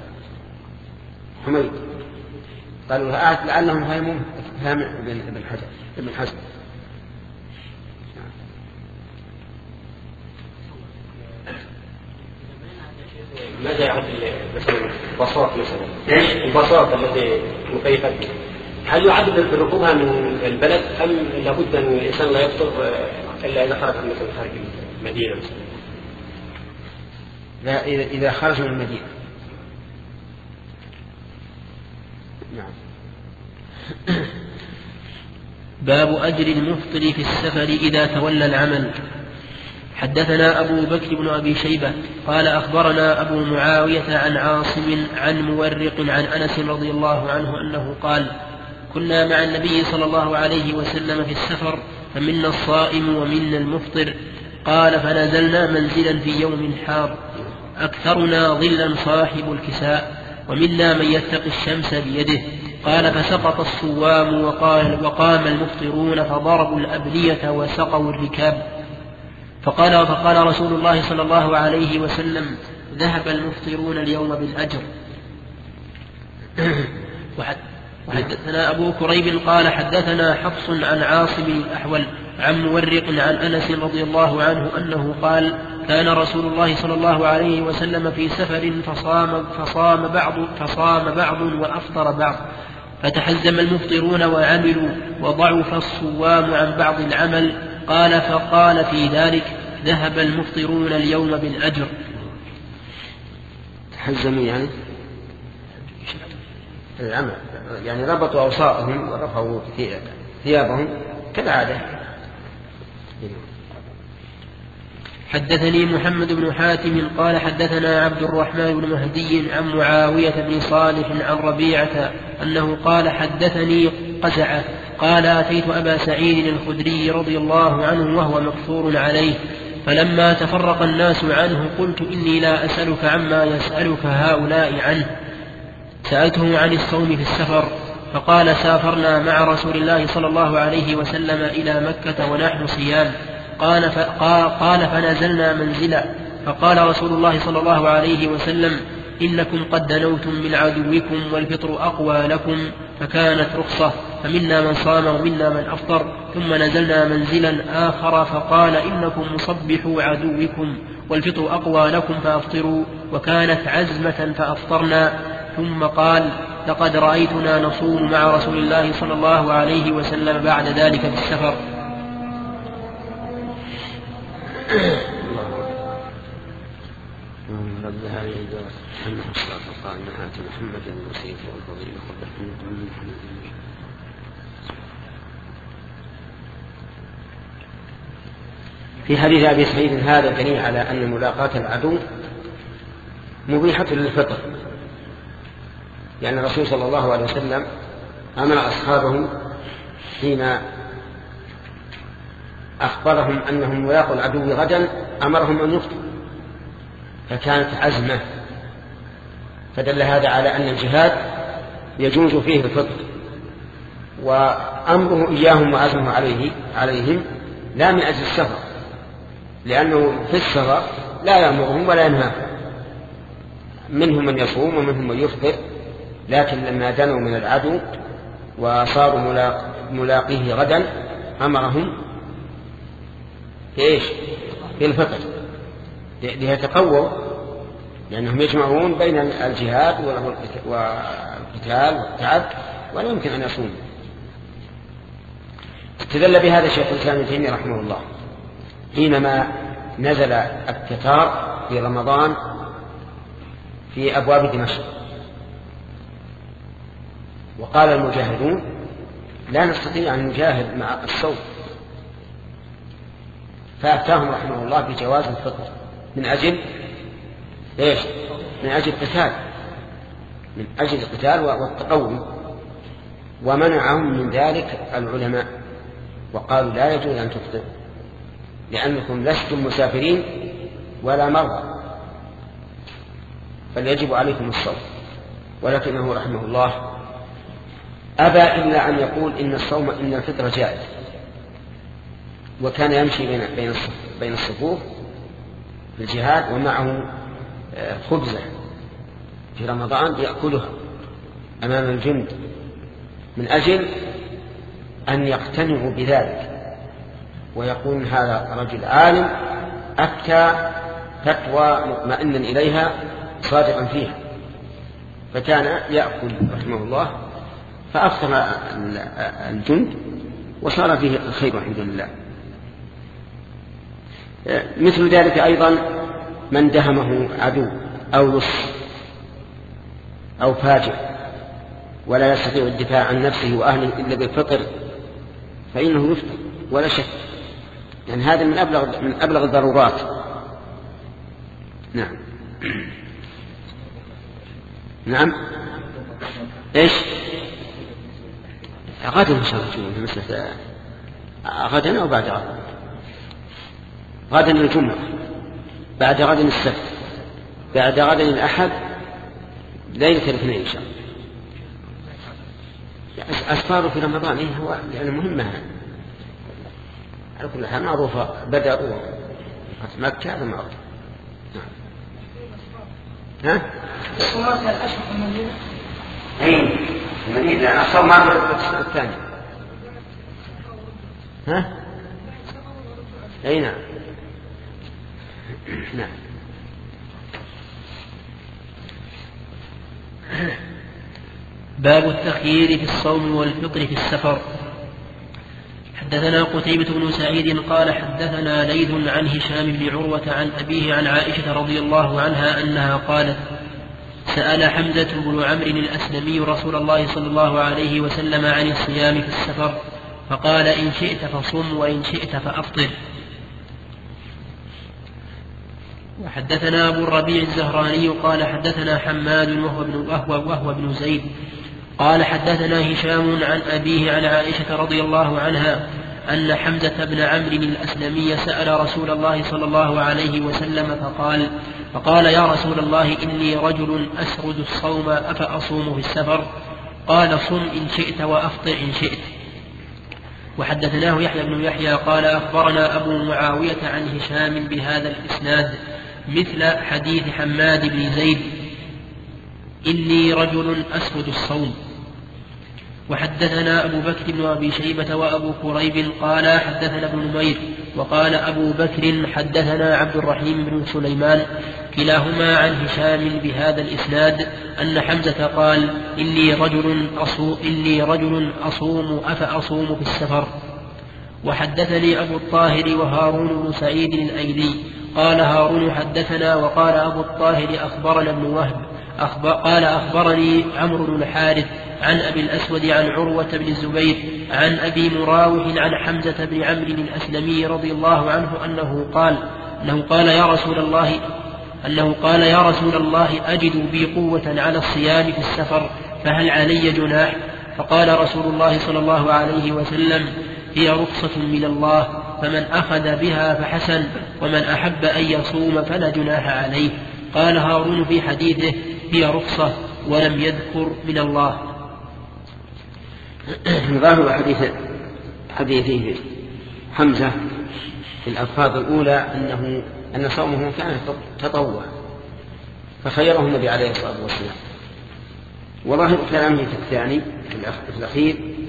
حميد قالوا أعد لعلهم فهموا فهم ابن حجر ابن حزم. ماذا يعني مثلا البساط مثلا البساط التي مكيفة هل يعد بركوبها من البلد أم لابد أن الإنسان لا يفطر إلا إذا خرج مثلا خارج المدينة مثلا؟ لا إذا خرج من المدينة. نعم. باب أجر المفطر في السفر إذا تولى العمل. حدثنا أبو بكر بن أبي شيبة قال أخبرنا أبو معاوية عن عاصم عن مورق عن أنس رضي الله عنه أنه قال كنا مع النبي صلى الله عليه وسلم في السفر فمنا الصائم ومنا المفطر قال فنزلنا منزلا في يوم حار أكثرنا ظلا صاحب الكساء ومنا من يتقي الشمس بيده. قال فسقط الصوام وقال وقام المفطرون فضربوا الأبنية وسقوا الركاب. فقال فقال رسول الله صلى الله عليه وسلم ذهب المفطرون اليوم بالأجر. وحدثنا أبو كريب قال حدثنا حفص عن عاصم الأحول عن مورق عن أنس رضي الله عنه أنه قال كان رسول الله صلى الله عليه وسلم في سفر فصام, فصام, بعض, فصام بعض وأفطر بعض فتحزم المفطرون وعملوا وضعف الصوام عن بعض العمل. قال فقال في ذلك ذهب المفطرون اليوم بالأجر. تحزموا يعني العمل، يعني ربطوا أوساطهم ورفعوا ثيابهم كالعادة. حدثني محمد بن حاتم قال حدثنا عبد الرحمن بن مهدي عن معاوية بن صالح عن ربيعة أنه قال حدثني قزعة قال أتيت أبا سعيد الخدري رضي الله عنه وهو مكثور عليه، فلما تفرق الناس عنه قلت إني لا أسألك عما يسألك هؤلاء عنه، سألته عن الصوم في السفر، فقال سافرنا مع رسول الله صلى الله عليه وسلم إلى مكة ونحن صيام. قال, قال فنزلنا منزلا، فقال رسول الله صلى الله عليه وسلم إنكم قد دنوتم من عدوكم والفطر أقوى لكم، فكانت رخصة، فمنا من صام ومنا من أفطر. ثم نزلنا منزلا آخر فقال إنكم مصبحوا عدوكم والفطر أقوى لكم فأفطروا، وكانت عزمة فأفطرنا. ثم قال لقد رأيتنا نصوم مع رسول الله صلى الله عليه وسلم بعد ذلك في السفر. في حديث أبي سعيد هذا دليل على أن ملاقاة العدو مبيحة للفطر، يعني الرسول صلى الله عليه وسلم أمر أصحابه حين أخبرهم أنهم ملاقوا العدو غدا أمرهم أن يفطروا، فكانت عزمة، فدل هذا على أن الجهاد يجوز فيه الفطر، وأمره إياهم وعزمه عليه عليهم لا من أجل السفر، لأنه في السفر لا يأمرهم ولا ينهاهم، منهم من يصوم ومنهم من يفطر، لكن لما دنوا من العدو وصاروا ملاقيه غدا أمرهم في إيش؟ في الفطر، ليتقووا، لأنهم يجمعون بين الجهاد والقتال والتعب ولا يمكن أن يصوموا. استدل بهذا شيخ الإسلام ابن تيمية رحمه الله حينما نزل التتار في رمضان في أبواب دمشق، وقال المجاهدون لا نستطيع أن نجاهد مع الصوم، فأفتاهم رحمه الله بجواز الفطر من أجل إيش؟ من أجل القتال، من أجل القتال والتقوي، ومنعهم من ذلك العلماء وقالوا لا يجوز أن تفطر لأنكم لستم مسافرين ولا مرضى، بل يجب عليكم الصوم. ولكنه رحمه الله أبى إلا أن يقول إن الصوم إن الفطر جائز، وكان يمشي بين بين بين الصفوف في الجهاد ومعه خبزة في رمضان يأكلها أمام الجند من أجل أن يقتنعوا بذلك ويقول هذا رجل عالم أفتى فتوى مطمئنا إليها صادقا فيها، فكان يأكل رحمه الله فأفطر الجند وصار فيه الخير الحمد لله. مثل ذلك أيضا من دهمه عدو أو لص أو فاجر ولا يستطيع الدفاع عن نفسه وأهله إلا بالفطر فإنه يفطر ولا شك، يعني هذا من أبلغ من أبلغ الضرورات. نعم نعم إيش غدا إن شاء الله مثل غدا أو بعد غدا، غدا الجمعة، بعد غدا السبت، بعد غدا الأحد، ليلة الاثنين إن شاء الله. أسفاره في رمضان إيه هو يعني مهمة على كل حال معروفة. بدر ومكة هذا معروف. ها؟ الصلاة الأشهر في المدينة؟ أي المدينة لأن أصلا ما عرفت السنة الثانية. ها؟ أي نعم. نعم. باب التخيير في الصوم والفطر في السفر. حدثنا قتيبة بن سعيد قال حدثنا ليث عن هشام بن عروة عن أبيه عن عائشة رضي الله عنها أنها قالت سأل حمزة بن عمرو الأسلمي رسول الله صلى الله عليه وسلم عن الصيام في السفر فقال إن شئت فصم وإن شئت فأفطر. وحدثنا أبو الربيع الزهراني قال حدثنا حماد وهو ابن, وهو, وهو ابن زيد قال حدثنا هشام عن أبيه عن عائشة رضي الله عنها أن حمزة بن عمرو الأسلمي سأل رسول الله صلى الله عليه وسلم فقال فقال يا رسول الله إني رجل أسرد الصوم أفأصوم في السفر؟ قال صم إن شئت وأفطر إن شئت. وحدثناه يحيى بن يحيى قال أخبرنا أبو معاوية عن هشام بهذا الإسناد مثل حديث حماد بن زيد إني رجل أسرد الصوم. وحدثنا أبو بكر بن أبي شيبة وأبو كريب قال حدثنا ابن نمير وقال أبو بكر حدثنا عبد الرحيم بن سليمان كلاهما عن هشام بهذا الإسناد أن حمزة قال إني رجل أصوم, إني رجل أصوم أفأصوم في السفر. وحدثني أبو الطاهر وهارون بن سعيد الأيلي قال هارون حدثنا وقال أبو الطاهر أخبرنا ابن وهب أخبر قال أخبرني عمرو بن الحارث عن أبي الأسود عن عروة بن الزبير عن أبي مراوح عن حمزة بن عمرو الأسلمي رضي الله عنه أنه قال أنه قال يا رسول الله أنه قال يا رسول الله أجد بي قوة على الصيام في السفر فهل علي جناح؟ فقال رسول الله صلى الله عليه وسلم هي رخصة من الله فمن أخذ بها فحسن ومن أحب أن يصوم فلا جناح عليه. قال هارون في حديثه هي رخصة ولم يذكر من الله. ظاهر حديث حديثه حمزة في الألفاظ الأولى أنه أن صومه كان تطوع فخيره النبي عليه الصلاة والسلام. وظاهر كلامه في الثاني في الأخير